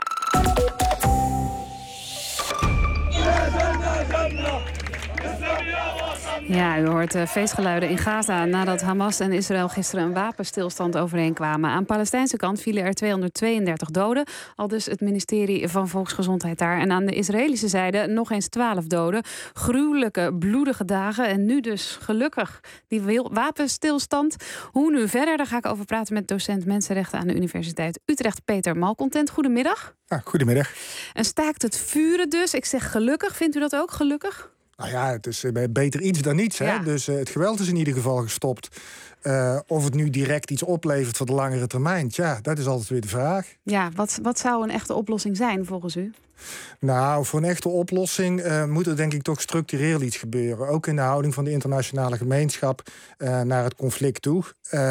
Speaker 2: Ja, u hoort uh, feestgeluiden in Gaza nadat Hamas en Israël gisteren een wapenstilstand overeenkwamen. Aan de Palestijnse kant vielen er tweehonderdtweeëndertig doden, aldus het ministerie van Volksgezondheid daar. En aan de Israëlische zijde nog eens twaalf doden. Gruwelijke, bloedige dagen en nu dus gelukkig die wapenstilstand. Hoe nu verder? Daar ga ik over praten met docent Mensenrechten aan de Universiteit Utrecht, Peter Malcontent. Goedemiddag.
Speaker 15: Ah, goedemiddag.
Speaker 2: En staakt het vuren dus. Ik zeg gelukkig. Vindt u dat ook gelukkig?
Speaker 15: Nou ja, het is beter iets dan niets. Hè? Ja. Dus uh, het geweld is in ieder geval gestopt. Uh, of het nu direct iets oplevert voor de langere termijn, tja, dat is altijd weer de vraag.
Speaker 2: Ja, wat, wat zou een echte oplossing zijn volgens u?
Speaker 15: Nou, voor een echte oplossing uh, moet er denk ik toch structureel iets gebeuren. Ook in de houding van de internationale gemeenschap uh, naar het conflict toe.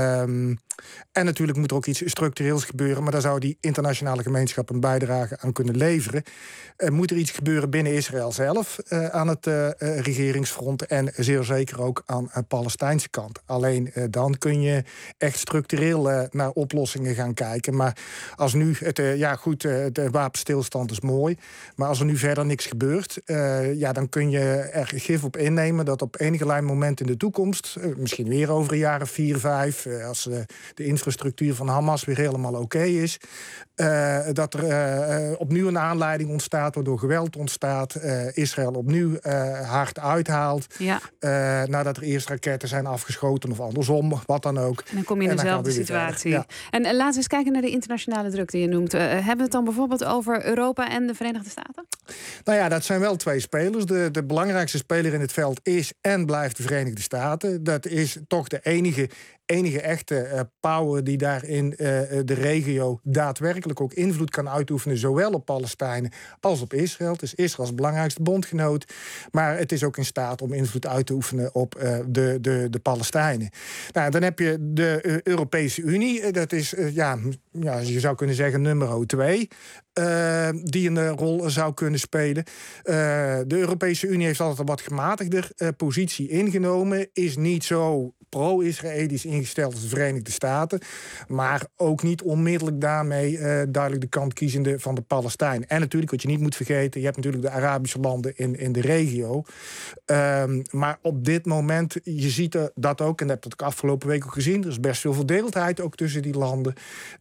Speaker 15: Um, en natuurlijk moet er ook iets structureels gebeuren, maar daar zou die internationale gemeenschap een bijdrage aan kunnen leveren. Uh, moet er iets gebeuren binnen Israël zelf uh, aan het uh, regeringsfront en zeer zeker ook aan de Palestijnse kant. Alleen uh, dan kun je echt structureel uh, naar oplossingen gaan kijken. Maar als nu, het, uh, ja goed, uh, de wapenstilstand is mooi, maar als er nu verder niks gebeurt, uh, ja, dan kun je er gif op innemen dat op enige moment in de toekomst, uh, misschien weer over een jaar of vier, vijf, uh, als uh, de infrastructuur van Hamas weer helemaal oké okay is, uh, dat er uh, opnieuw een aanleiding ontstaat, waardoor geweld ontstaat, uh, Israël opnieuw uh, hard uithaalt, ja. uh, nadat er eerst raketten zijn afgeschoten of andersom, wat dan ook.
Speaker 2: En dan kom je in dezelfde situatie. Ja. En uh, laten we eens kijken naar de internationale druk die je noemt. Uh, hebben we het dan bijvoorbeeld over Europa en de Verenigde Staten?
Speaker 15: Nou ja, dat zijn wel twee spelers. De, de belangrijkste speler in het veld is en blijft de Verenigde Staten. Dat is toch de enige enige echte uh, power die daar in uh, de regio daadwerkelijk ook invloed kan uitoefenen, zowel op Palestijnen als op Israël. Het is Israëls belangrijkste bondgenoot, maar het is ook in staat om invloed uit te oefenen op uh, de, de, de Palestijnen. Nou, dan heb je de uh, Europese Unie. Dat is, uh, ja, ja, je zou kunnen zeggen, nummer twee. Uh, die een uh, rol zou kunnen spelen. Uh, de Europese Unie heeft altijd een wat gematigder uh, positie ingenomen. Is niet zo pro-Israëlisch ingesteld als de Verenigde Staten. Maar ook niet onmiddellijk daarmee uh, duidelijk de kant kiezende van de Palestijnen. En natuurlijk, wat je niet moet vergeten, je hebt natuurlijk de Arabische landen in, in de regio. Um, maar op dit moment, je ziet dat ook, en dat heb ik de afgelopen week ook gezien, er is best veel verdeeldheid ook tussen die landen.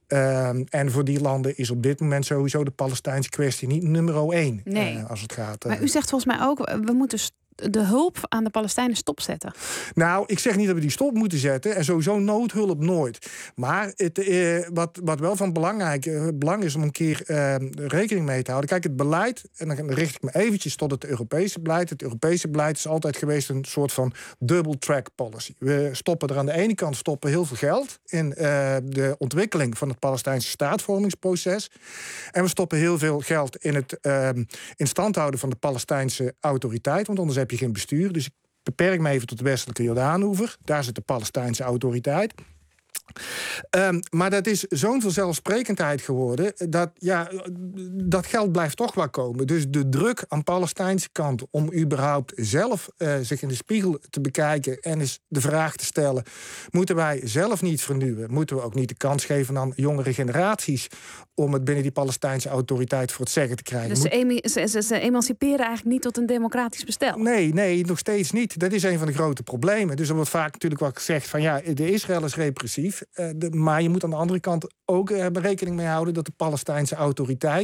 Speaker 15: Um, en voor die landen is op dit moment sowieso de Palestijnse kwestie niet nummer één.
Speaker 2: Nee.
Speaker 15: Uh, als het gaat. Uh,
Speaker 2: maar u zegt volgens mij ook, we moeten de hulp aan de Palestijnen stopzetten.
Speaker 15: Nou, ik zeg niet dat we die stop moeten zetten. En sowieso noodhulp nooit. Maar het, eh, wat, wat wel van belangrijk, eh, belang is om een keer eh, rekening mee te houden. Kijk, het beleid, en dan richt ik me eventjes tot het Europese beleid. Het Europese beleid is altijd geweest een soort van double track policy. We stoppen er aan de ene kant stoppen heel veel geld in eh, de ontwikkeling van het Palestijnse staatvormingsproces. En we stoppen heel veel geld in het eh, in stand houden van de Palestijnse autoriteit. Want anders heb je geen bestuur. Dus ik beperk me even tot de westelijke Jordaanoever. Daar zit de Palestijnse autoriteit. Um, maar dat is zo'n vanzelfsprekendheid geworden dat ja, dat geld blijft toch wel komen. Dus de druk aan de Palestijnse kant om überhaupt zelf uh, zich in de spiegel te bekijken en eens de vraag te stellen: moeten wij zelf niet vernieuwen? Moeten we ook niet de kans geven aan jongere generaties om het binnen die Palestijnse autoriteit voor het zeggen te krijgen?
Speaker 2: Dus ze, emi- ze, ze, ze emanciperen eigenlijk niet tot een democratisch bestel?
Speaker 15: Nee, nee, nog steeds niet. Dat is een van de grote problemen. Dus er wordt vaak natuurlijk wel gezegd van ja, de Israël is repressief. Uh, de, maar je moet aan de andere kant ook uh, rekening mee houden dat de Palestijnse autoriteit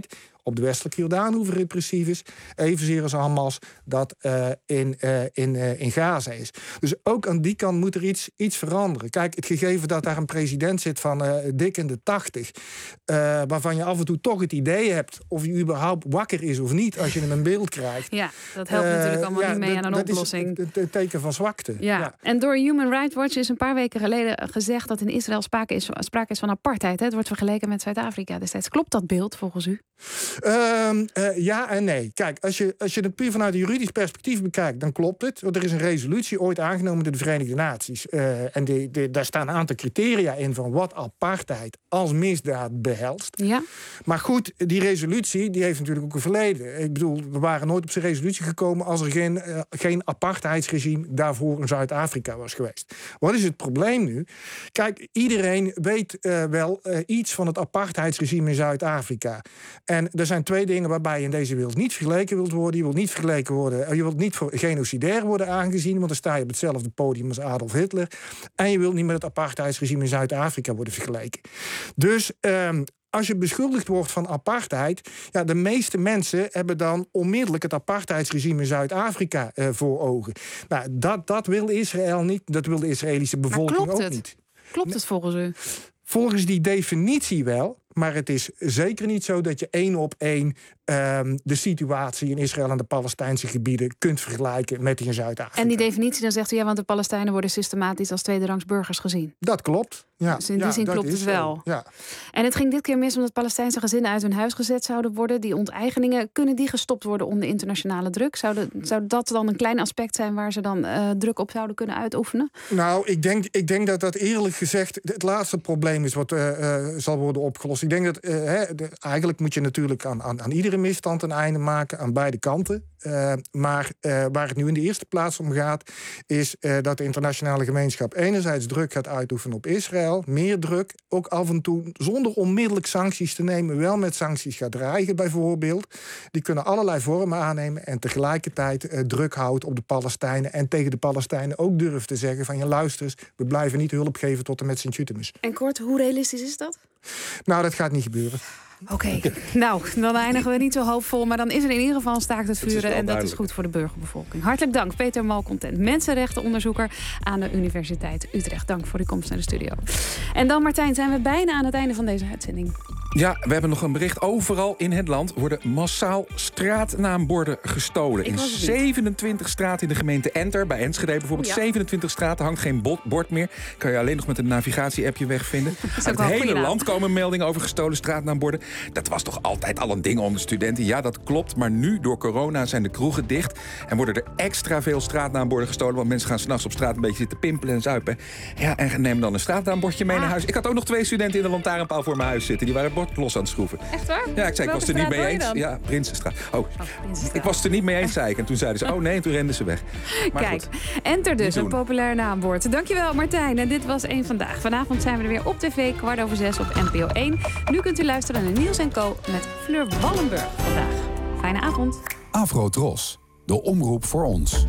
Speaker 15: op de westelijke Jordaanoever repressief is. Evenzeer als Hamas dat uh, in, uh, in, uh, in Gaza is. Dus ook aan die kant moet er iets, iets veranderen. Kijk, het gegeven dat daar een president zit van uh, dik in de tachtig... Uh, waarvan je af en toe toch het idee hebt of hij überhaupt wakker is of niet als je hem in beeld krijgt.
Speaker 2: Ja, dat helpt uh, natuurlijk allemaal ja, niet mee aan een
Speaker 15: dat
Speaker 2: oplossing.
Speaker 15: Dat is een teken van zwakte.
Speaker 2: Ja.
Speaker 15: Ja.
Speaker 2: En door Human Rights Watch is een paar weken geleden gezegd dat in Israël sprake is, sprake is van apartheid. Hè? Het wordt vergeleken met Zuid-Afrika destijds. Klopt dat beeld volgens u?
Speaker 15: Uh, uh, ja en nee. Kijk, als je, als je het puur vanuit een juridisch perspectief bekijkt, dan klopt het. Want er is een resolutie ooit aangenomen door de Verenigde Naties. Uh, en die, die, daar staan een aantal criteria in van wat apartheid als misdaad behelst.
Speaker 2: Ja.
Speaker 15: Maar goed, die resolutie die heeft natuurlijk ook een verleden. Ik bedoel, we waren nooit op zijn resolutie gekomen als er geen, uh, geen apartheidsregime daarvoor in Zuid-Afrika was geweest. Wat is het probleem nu? Kijk, iedereen weet uh, wel uh, iets van het apartheidsregime in Zuid-Afrika. En er zijn twee dingen waarbij je in deze wereld niet vergeleken wilt worden. Je wilt niet vergeleken worden, je wilt niet voor genocidair worden aangezien, want dan sta je op hetzelfde podium als Adolf Hitler. En je wilt niet met het apartheidsregime in Zuid-Afrika worden vergeleken. Dus um, als je beschuldigd wordt van apartheid, ja, de meeste mensen hebben dan onmiddellijk het apartheidsregime in Zuid-Afrika uh, voor ogen. Nou, dat, dat wil Israël niet, dat wil de Israëlische bevolking ook
Speaker 2: het?
Speaker 15: niet.
Speaker 2: Klopt het volgens u?
Speaker 15: Volgens die definitie wel. Maar het is zeker niet zo dat je één op één um, de situatie in Israël en de Palestijnse gebieden kunt vergelijken met die in Zuid-Afrika.
Speaker 2: En die definitie, dan zegt u ja, want de Palestijnen worden systematisch als tweederangs burgers gezien.
Speaker 15: Dat klopt. Ja,
Speaker 2: dus in die
Speaker 15: ja,
Speaker 2: zin klopt het wel.
Speaker 15: Ja.
Speaker 2: En het ging dit keer mis omdat Palestijnse gezinnen uit hun huis gezet zouden worden. Die onteigeningen, kunnen die gestopt worden onder internationale druk? Zou, de, zou dat dan een klein aspect zijn waar ze dan uh, druk op zouden kunnen uitoefenen?
Speaker 15: Nou, ik denk, ik denk dat dat eerlijk gezegd het laatste probleem is wat uh, uh, zal worden opgelost. Ik denk dat uh, he, de, eigenlijk moet je natuurlijk aan, aan, aan iedere misstand een einde maken, aan beide kanten. Uh, maar uh, waar het nu in de eerste plaats om gaat, is uh, dat de internationale gemeenschap enerzijds druk gaat uitoefenen op Israël, meer druk, ook af en toe zonder onmiddellijk sancties te nemen, wel met sancties gaat dreigen bijvoorbeeld. Die kunnen allerlei vormen aannemen en tegelijkertijd uh, druk houdt op de Palestijnen en tegen de Palestijnen ook durft te zeggen van, ja, luister eens, we blijven niet hulp geven tot en met Sint-Jutemus.
Speaker 2: En kort, hoe realistisch is dat?
Speaker 15: Nou, dat gaat niet gebeuren.
Speaker 2: Oké, okay. Nou, dan eindigen we niet zo hoopvol. Maar dan is er in ieder geval een staakt het vuren. En dat duidelijk. Is goed voor de burgerbevolking. Hartelijk dank, Peter Malcontent, mensenrechtenonderzoeker aan de Universiteit Utrecht. Dank voor uw komst naar de studio. En dan, Martijn, zijn we bijna aan het einde van deze uitzending.
Speaker 14: Ja, we hebben nog een bericht. Overal in het land worden massaal straatnaamborden gestolen. In zevenentwintig straten in de gemeente Enter, bij Enschede bijvoorbeeld. Ja. zevenentwintig straten hangt geen bord meer. Kan je alleen nog met een navigatie-appje wegvinden. Uit het hele land komen meldingen over gestolen straatnaamborden. Dat was toch altijd al een ding onder studenten? Ja, dat klopt. Maar nu, door corona, zijn de kroegen dicht. En worden er extra veel straatnaamborden gestolen. Want mensen gaan s'nachts op straat een beetje zitten pimpelen en zuipen. Ja, en neem dan een straatnaambordje mee ah. naar huis. Ik had ook nog twee studenten in de lantaarnpaal voor mijn huis zitten. Die waren het bord los aan het schroeven.
Speaker 2: Echt waar?
Speaker 14: Ja, ik zei, ik was het er niet mee eens. Ja, Prinsenstraat. Oh, oh Prinsenstraat. Ik was het er niet mee eens, zei ik. En toen zeiden ze, oh nee, en toen renden ze weg. Maar
Speaker 2: kijk,
Speaker 14: goed.
Speaker 2: Enter dus, een populair naamwoord. Dankjewel, Martijn. En dit was één Vandaag. Vanavond zijn we er weer op tv, kwart over zes op N P O één. Nu kunt u luisteren naar Niels en Co. met Fleur Wallenburg vandaag. Fijne avond.
Speaker 16: Afro-Tros, de omroep voor ons.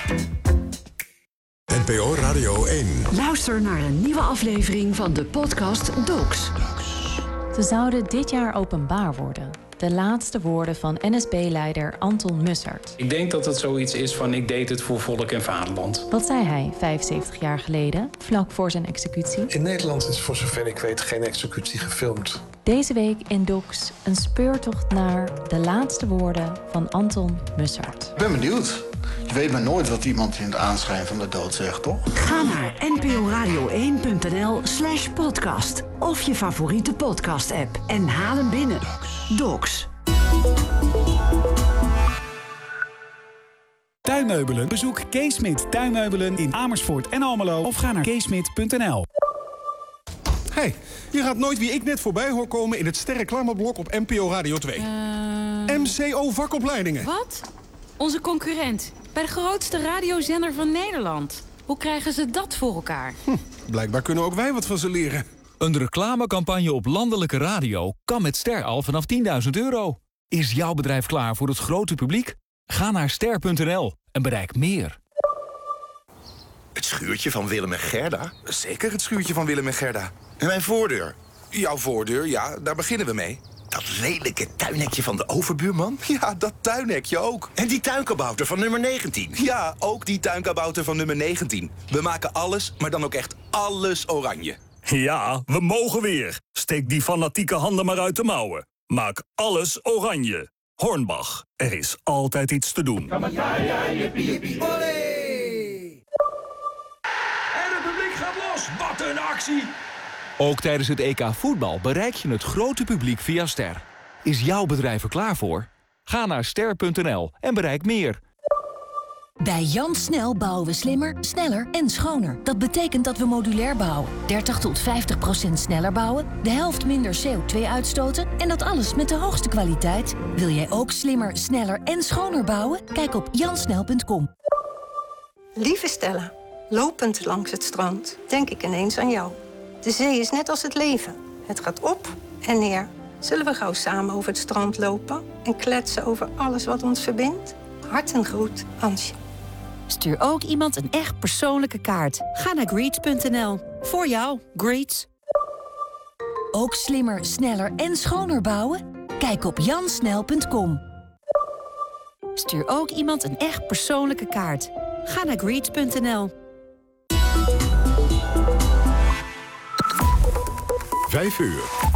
Speaker 17: N P O Radio één.
Speaker 18: Luister naar een nieuwe aflevering van de podcast Docs.
Speaker 19: Ze zouden dit jaar openbaar worden. De laatste woorden van N S B-leider Anton Mussert.
Speaker 20: Ik denk dat het zoiets is van ik deed het voor volk en vaderland.
Speaker 19: Wat zei hij vijfenzeventig jaar geleden, vlak voor zijn executie?
Speaker 26: In Nederland is voor zover ik weet geen executie gefilmd.
Speaker 19: Deze week in Docs een speurtocht naar de laatste woorden van Anton Mussert.
Speaker 27: Ik ben benieuwd. Je weet maar nooit wat iemand in het aanschijn van de dood zegt, toch?
Speaker 18: Ga naar nporadio één punt n l slash podcast of je favoriete podcast-app en haal hem binnen. Docs.
Speaker 28: Tuinmeubelen. Bezoek Kees Smit Tuinmeubelen in Amersfoort en Almelo of ga naar keesmit punt n l.
Speaker 29: Hey, je gaat nooit wie ik net voorbij hoor komen in het sterreclameblok op N P O Radio twee. Uh... M C O vakopleidingen.
Speaker 30: Wat? Onze concurrent. Bij de grootste radiozender van Nederland. Hoe krijgen ze dat voor elkaar?
Speaker 29: Hm, blijkbaar kunnen ook wij wat van ze leren.
Speaker 1: Een reclamecampagne op landelijke radio kan met Ster al vanaf tienduizend euro. Is jouw bedrijf klaar voor het grote publiek? Ga naar ster punt n l en bereik meer.
Speaker 31: Het schuurtje van Willem en Gerda?
Speaker 32: Zeker het schuurtje van Willem en Gerda.
Speaker 31: En mijn voordeur?
Speaker 32: Jouw voordeur, ja, daar beginnen we mee.
Speaker 31: dat lelijke tuinhekje van de overbuurman?
Speaker 3: Ja, dat tuinhekje ook.
Speaker 31: En die tuinkabouter van nummer negentien?
Speaker 3: Ja, ook die tuinkabouter van nummer negentien. We maken alles, maar dan ook echt alles oranje.
Speaker 4: Ja, we mogen weer. Steek die fanatieke handen maar uit de mouwen. Maak alles oranje. Hornbach, er is altijd iets te doen.
Speaker 5: En het publiek gaat los. Wat een actie!
Speaker 1: Ook tijdens het E K voetbal bereik je het grote publiek via Ster. Is jouw bedrijf er klaar voor? Ga naar ster punt n l en bereik meer.
Speaker 7: Bij Jan Snel bouwen we slimmer, sneller en schoner. Dat betekent dat we modulair bouwen. dertig tot vijftig procent sneller bouwen, de helft minder C O twee uitstoten... en dat alles met de hoogste kwaliteit. Wil jij ook slimmer, sneller en schoner bouwen? Kijk op jansnel punt com.
Speaker 10: Lieve Stella, lopend langs het strand denk ik ineens aan jou. De zee is net als het leven. Het gaat op en neer. Zullen we gauw samen over het strand lopen en kletsen over alles wat ons verbindt? Hartengroet, Ansje.
Speaker 17: Stuur ook iemand een echt persoonlijke kaart. Ga naar greets punt n l. Voor jou, Greets.
Speaker 7: Ook slimmer, sneller en schoner bouwen? Kijk op jansnel punt com.
Speaker 17: Stuur ook iemand een echt persoonlijke kaart. Ga naar greets punt n l.
Speaker 21: Vijf uur.